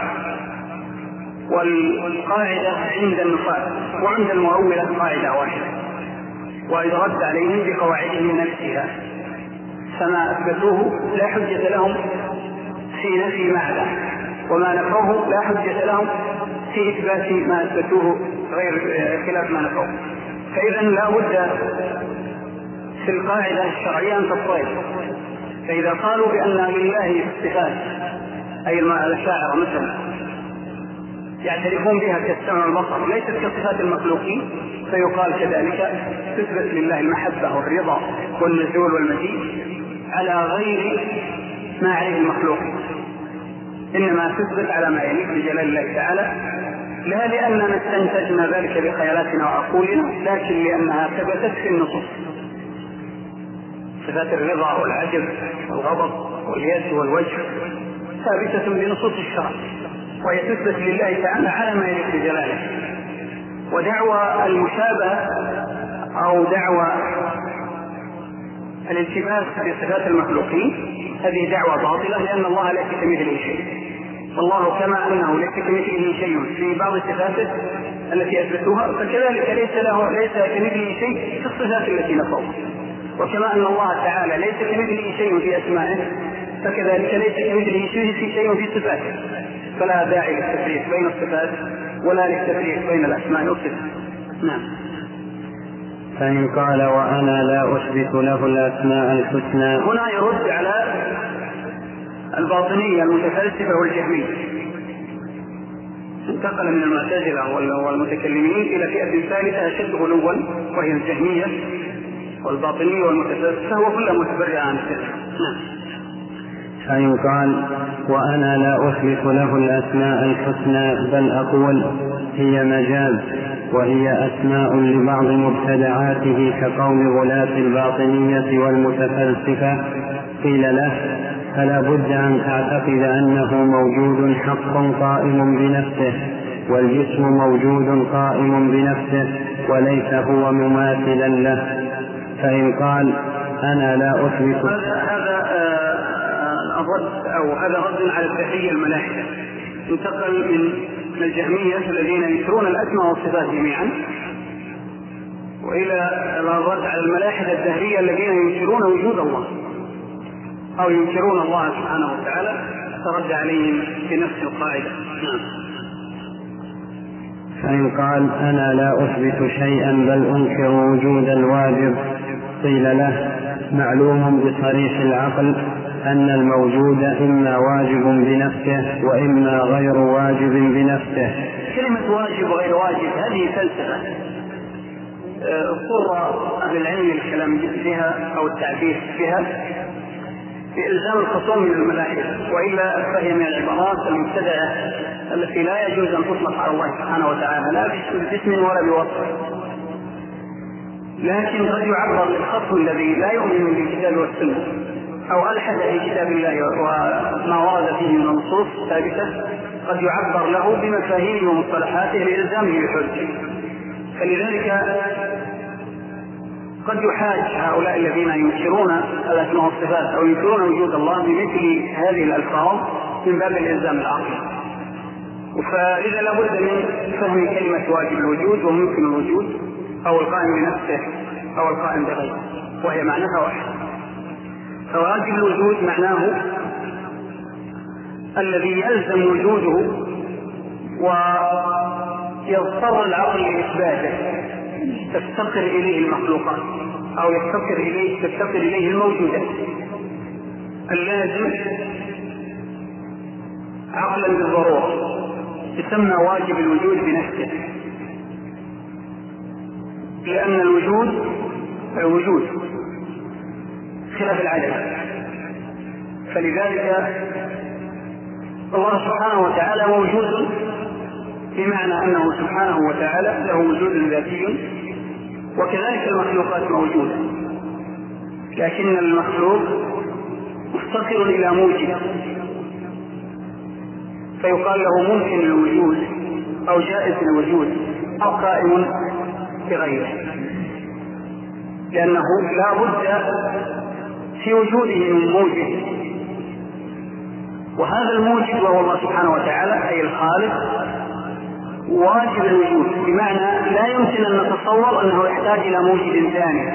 S2: والقاعدة عند النفاة وعند المؤولة قاعدة واحدة، وإذا رد عليهم بقواعدهم نفسها، فما أثبتوه لا حجة لهم في نفي معنى، وما نفوه لا حجة لهم في إثبات ما أثبتوه غير خلاف ما نفوه. فإذا لا بد في القاعدة الشرعية أن تضطرد. فإذا قالوا بأن لله صفات، أي الأشاعرة مثلا يعترفون بها كالسمع والبصر ليست كصفات المخلوقين، فيقال كذلك تثبت لله المحبة والرضا والنزول والمجيء على غير ما عليه المخلوق، إنما تثبت على ما يليق بجلال الله تعالى، لا لأننا استنتجنا ذلك بخيالاتنا وعقولنا، لكن لأنها ثبتت في النصوص. صفات الرضا والعجب والغضب واليد والوجه ثابتة بنصوص الشرع، وهي تثبت لله تعالى على ما يليق بجلاله. ودعوى المشابهة أو دعوى الالتباس بصفات المخلوقين هذه دعوى باطلة، لأن الله ليس كمثله شيء، والله كما أنه ليس كمثله شيء في بعض صفاته التي أثبتوها، فكذلك ليس له ليس كمثله شيء في الصفات التي نفوها. وكما أن الله تعالى ليس كمثله شيء في أسمائه، فكذلك ليس كمثله شيء في شيء في صفاته، فلا داعي للتفريق بين الصفات ولا للتفريق بين الأسماء والصفات. نعم.
S3: فإن قال وأنا لا أثبت له الأسماء الحسنى،
S2: هنا يرد على الباطنية المتفلسفة والجهمية، انتقل من المعتزلة والمتكلمين إلى فئة ثالثة أشد غلوا وهي الجهمية والباطنية والمتفلسفة، وكل متبرع عن الفقه. نعم.
S3: فإن قال وأنا لا أثبت له الأسماء الحسنى بل أقول هي مجاز وهي أسماء لبعض مبتدعاته كقول غلاة الباطنية والمتفلسفة، قيل له فلا بد أن تعتقد أنه موجود حق قائم بنفسه، والجسم موجود قائم بنفسه وليس هو مماثلا له. فإن قال أنا لا أثبت،
S2: هذا الرد أو هذا رد على الدهرية الملاحدة، انتقل من الجهمية الذين ينكرون الأسماء والصفات جميعا وإلى الرد على الملاحدة الدهرية الذين ينكرون وجود الله أو ينكرون الله سبحانه وتعالى، فرد عليهم بنفس القاعدة. نعم.
S3: فإن قال أنا لا أثبت شيئا بل أنكر وجود الواجب، قيل له معلوم بصريح العقل أن الموجود إما واجب بنفسه وإما غير واجب بنفسه.
S2: كلمة واجب وغير واجب هذه فلسفة اضطر أهل العلم الكلام بها أو التعبير بها بإلزام الخصوم من الملائكة، وإلا فهي من العبارات المبتدعة التي لا يجوز أن تطلق على الله سبحانه وتعالى لا باسم ولا بوصف. لكن قد يعبر للخصم الذي لا يؤمن بالكتاب والسنة أو ألحد في كتاب الله وما ورد فيه من النصوص ثابتة، قد يعبر له بمفاهيم ومصطلحاته لإلزامه بحجة. فلذلك قد يحاج هؤلاء الذين ينكرون الأسماء والصفات أو ينكرون وجود الله بمثل هذه الألفاظ من باب الإلزام العقلي. فإذا لابد من فهم كلمة واجب الوجود وممكن الوجود أو القائم بنفسه أو القائم بغيره، وهي معناها واحد. فواجب الوجود معناه الذي يلزم وجوده ويضطر العقل لإثباته، تفتقر إليه المخلوقات أو يفتقر إليه تفتقر إليه الموجودات. اللازم عقلا بالضرورة يسمى واجب الوجود بنفسه، لأن الوجود الوجود خلاف العدم. فلذلك الله سبحانه وتعالى موجود بمعنى أنه سبحانه وتعالى له وجود ذاتي، وكذلك المخلوقات موجودة، لكن المخلوق مفتقر إلى موجب، فيقال له ممكن الوجود أو جائز الوجود أو قائم بغيره، لأنه لا بد في وجوده من موجب، وهذا الموجب وهو الله سبحانه وتعالى أي الخالق واجب الوجود، بمعنى لا يمكن أن نتصور أنه يحتاج إلى موجب ثاني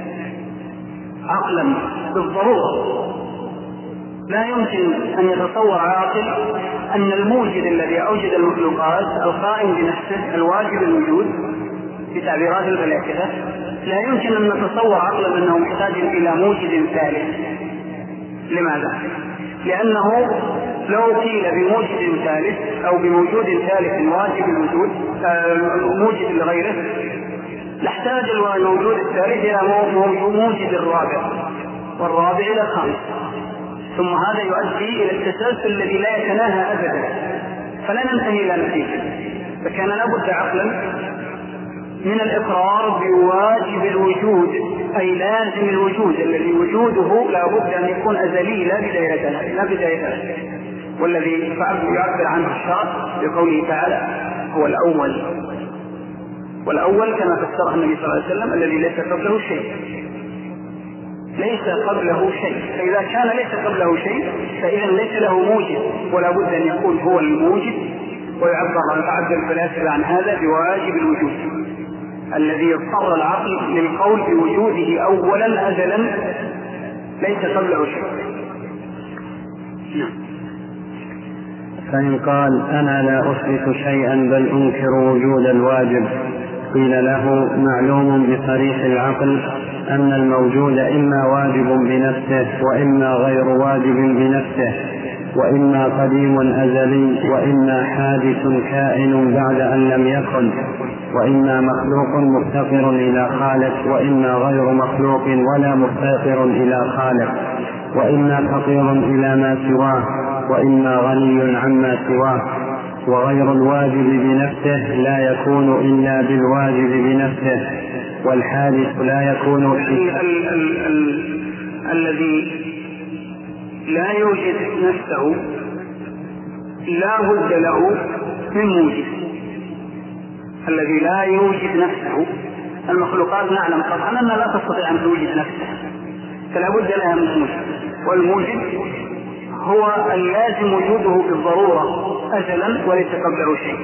S2: عقلا بالضرورة. لا يمكن أن يتصور عاقل أن الموجد الذي أوجد المخلوقات القائم بنفسه الواجب الوجود بتعبيرات الفلاسفة، لا يمكن أن نتصور عقلا أنه محتاج إلى موجد ثالث. لماذا؟ لأنه لو قيل بموجد ثالث أو بموجود ثالث واجب الوجود موجد لغيره لاحتاج الموجود الثالث إلى موجد الرابع والرابع إلى الخامس، ثم هذا يؤدي إلى التسلسل الذي لا يتناهى أبدا، فلا ننتهي إلى نتيجة. فكان لابد عقلا من الإقرار بواجب الوجود أي لازم الوجود الذي وجوده لابد أن يكون أزلي لا بداية لا بداية والذي يعبر عنه الشرع بقوله تعالى هو الأول، والأول كما فسره النبي صلى الله عليه وسلم الذي ليس قبله شيء، ليس قبله شيء. فإذا كان ليس قبله شيء فإذا ليس له موجب، ولا بد أن يكون هو الموجب، ويعبر عن تعبير الفلاسفة عن هذا بواجب الوجود الذي يضطر العقل للقول بوجوده أولا أزلا ليس قبله شيء. نعم.
S3: فإن قال أنا لا أثبت شيئا بل أنكر وجود الواجب، قيل له معلوم بصريح العقل أن الموجود إما واجب بنفسه وإما غير واجب بنفسه، وإما قديم أزلي وإما حادث كائن بعد أن لم يكن، وإما مخلوق مفتقر إلى خالق وإما غير مخلوق ولا مفتقر إلى خالق، وإما فقير إلى ما سواه وإما غني عما سواه، وغير الواجب بنفسه لا يكون إلا بالواجب بنفسه، والحادث لا يكون
S2: ال- ال- ال- ال- الذي لا يوجد نفسه لا بد له من موجب. الذي لا يوجد نفسه المخلوقات نعلم طبعا أنها لا تستطيع أن توجد نفسها، فلا بد لها من موجب، والموجب هو اللازم وجوده بالضرورة أزلا وليس قبله شيء.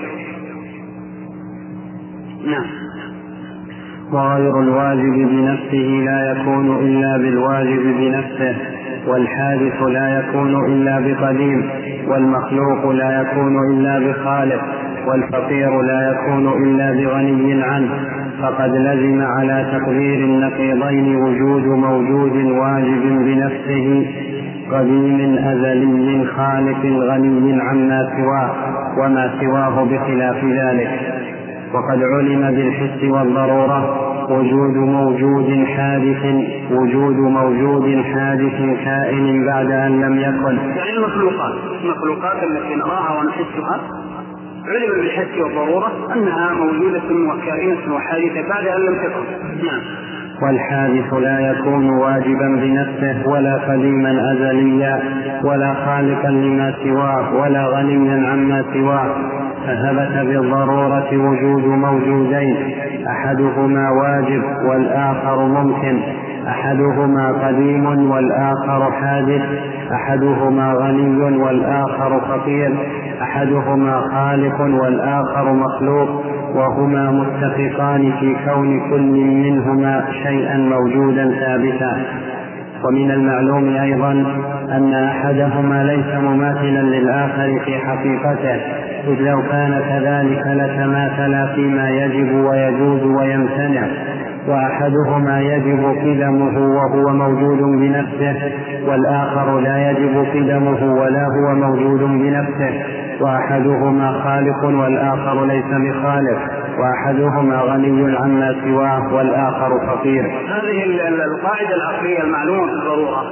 S2: نعم.
S3: وغير الواجب بنفسه لا يكون إلا بالواجب بنفسه، والحادث لا يكون إلا بقديم، والمخلوق لا يكون إلا بخالق، والفقير لا يكون إلا بغني عنه، فقد لزم على تقدير النقيضين وجود موجود واجب بنفسه قديم أزلي خالق غني عما سواه وما سواه بخلاف ذلك. وقد علم بالحس والضرورة وجود موجود حادث وجود موجود حادث كائن بعد أن لم يكن.
S2: يعني المخلوقات المخلوقات التي نراها ونحسها علم بالحس والضرورة أنها موجودة وكائنة وحادثة بعد أن لم تكن. نعم.
S3: والحادث لا يكون واجبا بنفسه ولا قديما أزليا ولا خالقا لما سواه ولا غنيا عما سواه، فثبت بالضرورة وجود موجودين أحدهما واجب والآخر ممكن، أحدهما قديم والآخر حادث، أحدهما غني والآخر فقير، أحدهما خالق والآخر مخلوق، وهما متفقان في كون كل منهما شيئا موجودا ثابتا. ومن المعلوم أيضا أن أحدهما ليس مماثلا للآخر في حقيقته، إذ لو كان كذلك لتماثلا فيما يجب ويجوز ويمتنع، وأحدهما يجب قدمه وهو موجود بنفسه، والآخر لا يجب قدمه ولا هو موجود بنفسه، وأحدهما خالق والآخر ليس بخالق، وأحدهما غني عما سواه والآخر فقير.
S2: هذه القاعدة العقلية المعلومة بالضرورة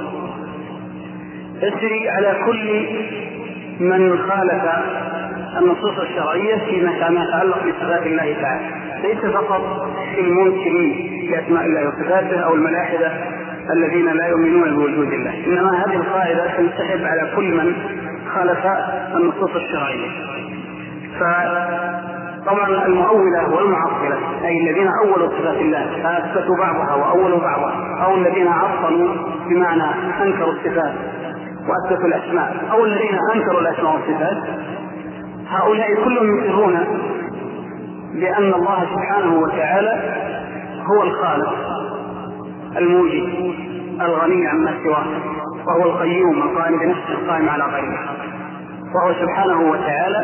S2: تجري على كل من خالف النصوص الشرعية فيما يتعلق بصفات الله تعالى، ليس فقط في المنكرين لأسماء الله وصفاته أو الملاحدة الذين لا يؤمنون بوجود الله، إنما هذه القاعدة تنسحب على كل من خالف النصوص الشرعية. فطبعا المؤولة والمعطلة أي الذين أولوا صفات الله فأثبتوا بعضها وأولوا بعضها، أو الذين عطلوا بمعنى أنكروا الصفات وأثبتوا الأسماء، أو الذين أنكروا الأسماء والصفات، هؤلاء كلهم يقرون بأن الله سبحانه وتعالى هو الخالق الموجد الغني عما سواه، وهو القيوم القائم بنفسه القائم على غيره، وهو سبحانه وتعالى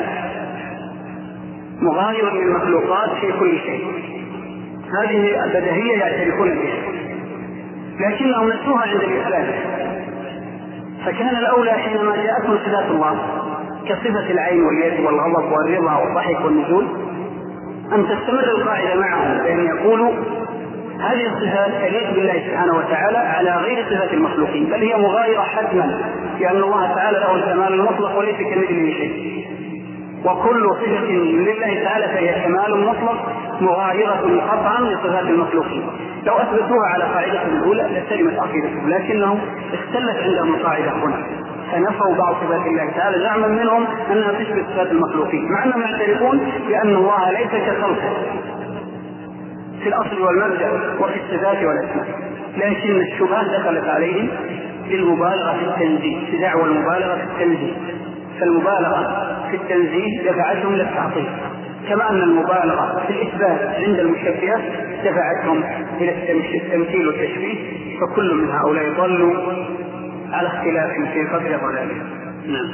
S2: مغاير للمخلوقات في كل شيء. هذه البديهية يعترفون بها لكنهم نسوها عند الإسلام. فكان الأولى حينما جاءتهم صفات الله كصفة العين واليد والغضب والرضا والضحك والنزول أن تستمر القاعدة معهم بأن يقولوا هذه الصفات تليق بالله سبحانه وتعالى على غير صفات المخلوقين، بل هي مغايرة حتما، لأن الله تعالى له الكمال المطلق وليس كمثله شيء، وكل صفة لله تعالى فهي كمال مطلق مغايرة قطعا لصفات المخلوقين. لو أثبتوها على قاعدتهم الأولى لسلمت عقيدتهم، لكنهم اختلت عندهم القاعدة هنا فنفوا بعض صفات الله تعالى زعما منهم أنها تشبه صفات المخلوقين، مع أنهم يعترفون بأن الله ليس كخلقه في الأصل والمبدأ وفي الصفات والأسماء، لكن الشبهات دخلت عليهم بالمبالغة في التنزيه، في دعوى المبالغة في التنزيه، فالمبالغة في التنزيه دفعتهم للتعطيل، كما أن المبالغة في الإثبات عند المشبهة دفعتهم إلى التمثيل والتشبيه، فكل من هؤلاء ضلوا على اختلاف في قدر ضلاله. نعم.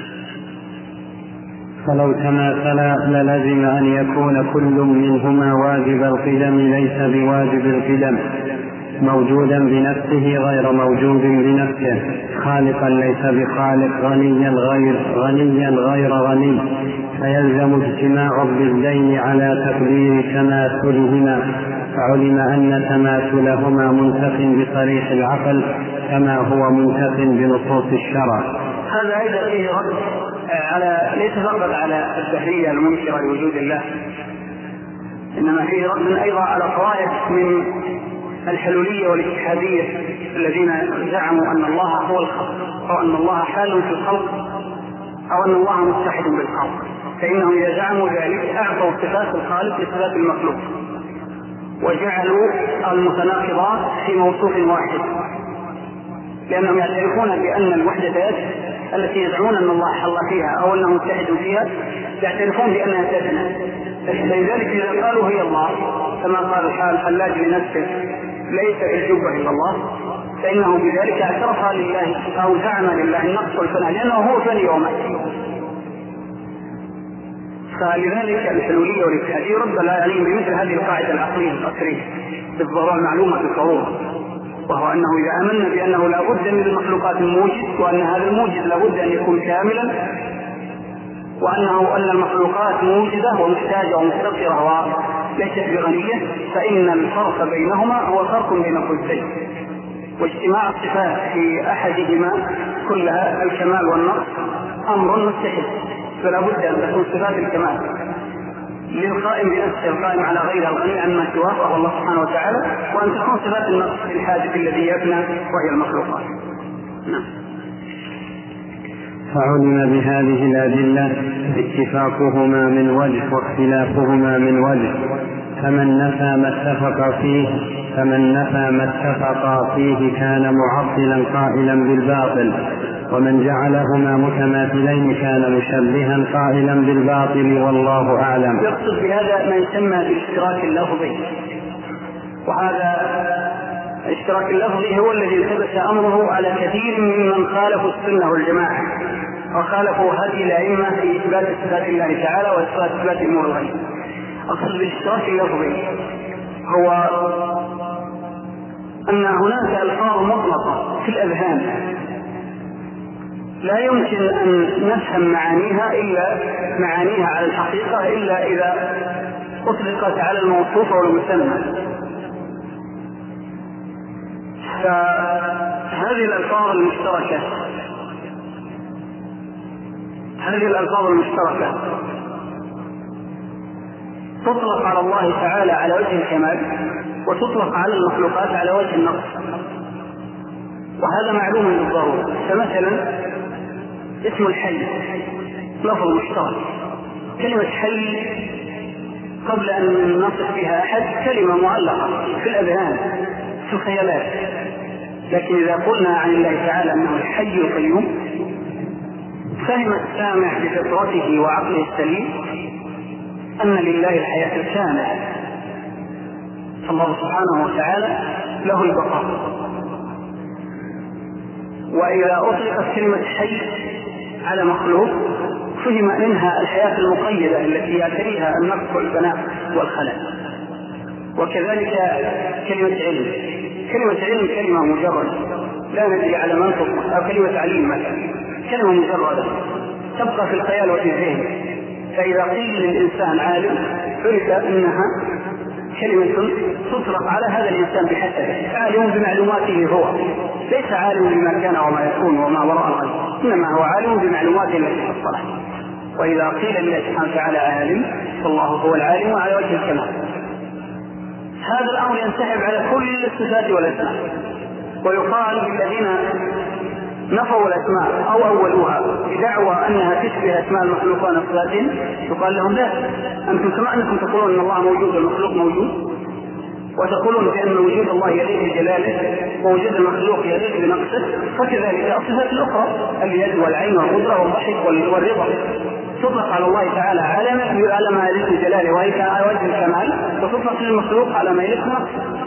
S3: فلو تماثلا للزم أن يكون كل منهما واجب القدم ليس بواجب القدم، موجودا بنفسه غير موجود بنفسه، خالقا ليس بخالق، غنيا غير غنيا غير غني، فيلزم اجتماع الضدين على تقدير تماثلهما، فعلم أن تماثلهما منتف بصريح العقل كما هو منتف بنصوص الشرع.
S2: هذا أيضا فيه رد على ليس فقط على الدهرية المنكرة لوجود الله، إنما فيه رد أيضا على طوائف من الحلولية والاتحادية الذين زعموا أن الله هو الخلق، أو أن الله حال في الخلق، أو أن الله متحد بالخلق، فإنهم إذا زعموا ذلك أعطوا صفات الخالق لصفات المخلوق، وجعلوا المتناقضات في موصوف واحد، لأنهم يعترفون بأن الوحدات التي يزعمون أن الله حل فيها أو أنه متحد فيها يعترفون بأنها تثنى، فلذلك إذا قالوا هي الله كما قال الحال حلاج لنفسه ليس في الجبة إلا الله، فإنه بذلك اعترف لله أو زعم لله النقص والفناء، لأنه هو فني ومات. فلذلك الحلولية والاتحادية رد عليهم بمثل هذه القاعدة العقلية الأصلية بالضرورة المعلومة بالضرورة، وهو أنه إذا آمنا بأنه لا بد من المخلوقات الموجد، وأن هذا الموجد لا بد أن يكون كاملا، وأنه أن المخلوقات موجدة ومحتاجة ومفتقرة وليست بغنية، فإن الفرق بينهما هو فرق بين قدسين، واجتماع الصفات في أحدهما كلها الكمال والنقص أمر مستحيل، فلا بد أن تكون صفات الكمال للقائم بنفسه القائم على غيرها الغني عما سواه وهو الله سبحانه وتعالى، وأن تكون صفات النقص في الحادث الذي يفنى وهي المخلوقات. نعم.
S3: فعلم بهذه الأدلة اتفاقهما من وجه واختلافهما من وجه، فمن نفى ما اتفق فيه فمن نفى ما اتفق فيه كان معطلا قائلا بالباطل، ومن جعلهما متماثلين كان مشبها قائلا بالباطل، والله أعلم.
S2: يقصد بهذا ما يسمى بالاشتراك اللفظي، وهذا الاشتراك اللفظي هو الذي التبس أمره على كثير ممن خالفوا السنة والجماعة وخالفوا هذه الأئمة في إثبات صفات الله تعالى وإثبات صفات أمور الغيب. أقصد بالاشتراك اللفظي هو أن هناك ألفاظ مطلقة في الأذهان لا يمكن أن نفهم معانيها إلا معانيها على الحقيقة إلا إذا أطلقت على الموصوف والمسمى. فهذه الألفاظ المشتركة هذه الألفاظ المشتركة تطلق على الله تعالى على وجه الكمال، وتطلق على المخلوقات على وجه النقص، وهذا معلوم بالضرورة. فمثلا اسم الحي لفظ مشترك، كلمة حي قبل أن نصف بها أحد كلمة معلقة في الأذهان في الخيالات، لكن إذا قلنا عن الله تعالى أنه الحي القيوم فهم السامع بفطرته وعقله السليم أن لله الحياة الكاملة، فالله سبحانه وتعالى له البقاء. وإذا أطلقت كلمة حي على مخلوق فهم منها الحياة المقيدة التي يعتريها النقص والفناء والخلل. وكذلك كلمة علم، كلمة علم كلمة مجرد لا ندري على من تطلق، أو كلمة عليم مثلا كلمة مجردة تبقى في الخيال وفي الذهن، فإذا قيل للإنسان عالم عرف أنها كلمة تطلق على هذا الإنسان بحسبه، عالم بمعلوماته هو، ليس عالم بما كان وما يكون وما وراء الغيب، إنما هو عالم بمعلوماته التي حصلها. وإذا قيل لله سبحانه وتعالى عالم فالله هو العالم على وجه الكمال. هذا الأمر ينسحب على كل الصفات والأسماء، ويقال للذين نفوا الأسماء أو أولوها بدعوى أنها تشبه أسماء المخلوق ونصفاتهم، يقال لهم لا، أنتم كما أنكم تقولون أن الله موجود والمخلوق موجود، وتقولون بأن وجود الله يليق بجلاله ووجود المخلوق يليق بنقصه، فكذلك الصفات الأخرى اليد والعين والقدرة والضحك والرضا تطلق على الله تعالى على ما يليق بجلاله وهي على وجه الكمال، وتطلق للمخلوق على ما يليق بنقصه.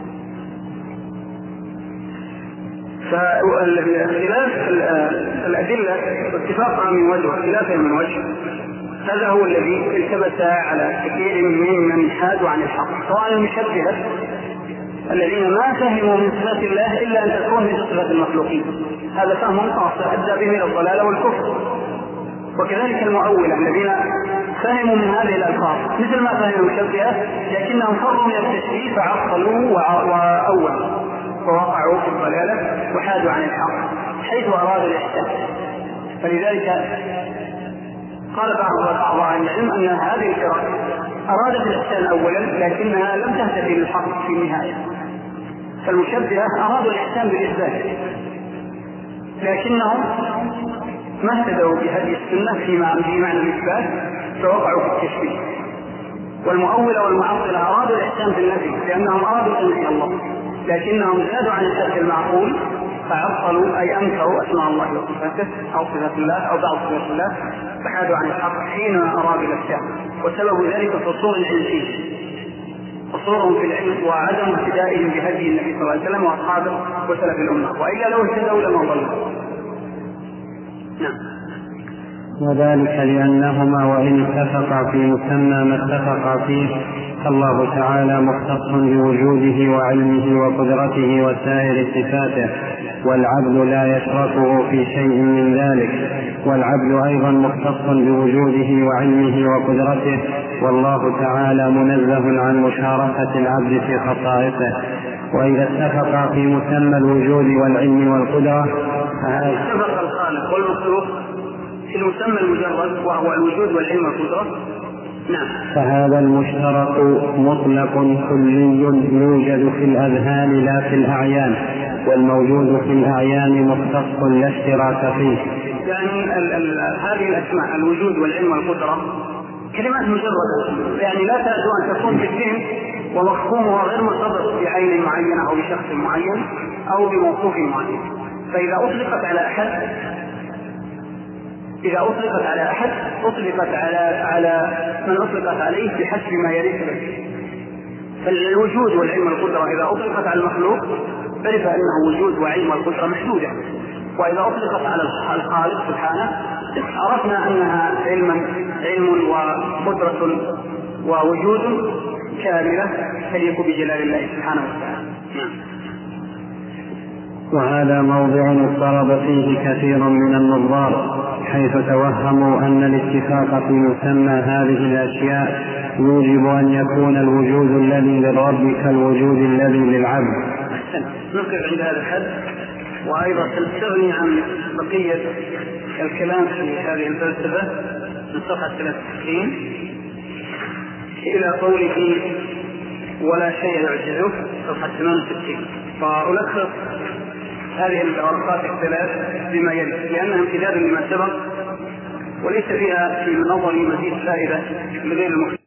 S2: فاختلاف الأدلة واتفاقها من وجه واختلافها من وجه، هذا هو الذي التبس على كثير ممن حادوا عن الحق، سواء المشبهة الذين ما فهموا من صفات الله إلا أن تكون من صفات المخلوقين، هذا فهم خاص أدى به إلى الضلال والكفر. وكذلك المؤولة الذين فهموا من هذه الألفاظ مثل ما فهم المشبهة، لكنهم فروا من التشبيه فعطلوا وأولوا ووقعوا في الضلالة وحادوا عن الحق حيث أرادوا الإحسان. فلذلك قال بعض أهل العلم أن هذه الفرق أرادت الإحسان أولا لكنها لم تهتدي للحق في النهاية، فالمشبهة أرادوا الإحسان بالإثبات لكنهم ما اهتدوا بهذه السنة في معنى الإثبات فوقعوا في التشبيه. والمؤولة والمعطلة أرادوا الإحسان بالنفي لأنهم أرادوا تنزيه الله، لكنهم زادوا عن الحد المعقول فعطلوا أي أنكروا أسماء الله وصفاته أو صفات الله أو بعض صفات الله، فحادوا عن الحق حين أرادوا الإحسان. وسبب ذلك فصول العلم فيه، قصورهم في العلم وعدم اهتدائهم بهدي النبي صلى الله عليه وسلم وأصحابه وسلف الأمة، وإلا لو اهتدوا لما ضلوا. نعم.
S3: وذلك لأنهما وإن اتفقا في مسمى ما اتفقا فيه فالله تعالى مختص بوجوده وعلمه وقدرته وسائر صفاته، والعبد لا يشركه في شيء من ذلك، والعبد أيضا مختص بوجوده وعلمه وقدرته، والله تعالى منزه عن مشاركة العبد في خصائصه. وإذا اتفقا في مسمى الوجود والعلم والقدرة
S2: اتفق الخالق والمخلوق في المسمى المجرد وهو الوجود والعلم والقدرة، نعم،
S3: فهذا المشترك مطلق كلي يوجد في الأذهان لا في الأعيان، والموجود في الأعيان مختص لا اشتراك فيه.
S2: يعني ال ال هذه الأسماء الوجود والعلم والقدرة كلمات مجردة، يعني لا تأتوا أن تكون في الذهن ومفهومها غير مرتبط بعين معينة أو بشخص معين أو بموصوف معين. فإذا أطلقت على أحد إذا أطلقت على أحد أطلقت على على من أطلقت عليه بحسب ما يليق به. فالوجود والعلم والقدرة إذا أطلقت على المخلوق عرف أنه وجود وعلم والقدرة محدودة، وإذا أطلقت على الخالق سبحانه عرفنا أنها علم علم وقدرة ووجود كاملة تليق بجلال الله سبحانه وتعالى.
S3: وهذا موضع اضطرب فيه كثير من النظار، حيث توهموا أن الاتفاق في مسمى هذه الأشياء يوجب أن يكون الوجود الذي للرب كالوجود الذي للعبد.
S2: نقف عند هذا الحد، وأيضا سنستغني عن بقية الكلام في هذه الفلسفة من صفحة ثلاثة وستين إلى قوله ولا شيء يعجزه صفحة ثمانية وستين. فألخص هذه الورقات الثلاث بما يلي لأنها امتداد لما سبق، وليس فيها في نظري مزيد فائدة لغير المحتوى.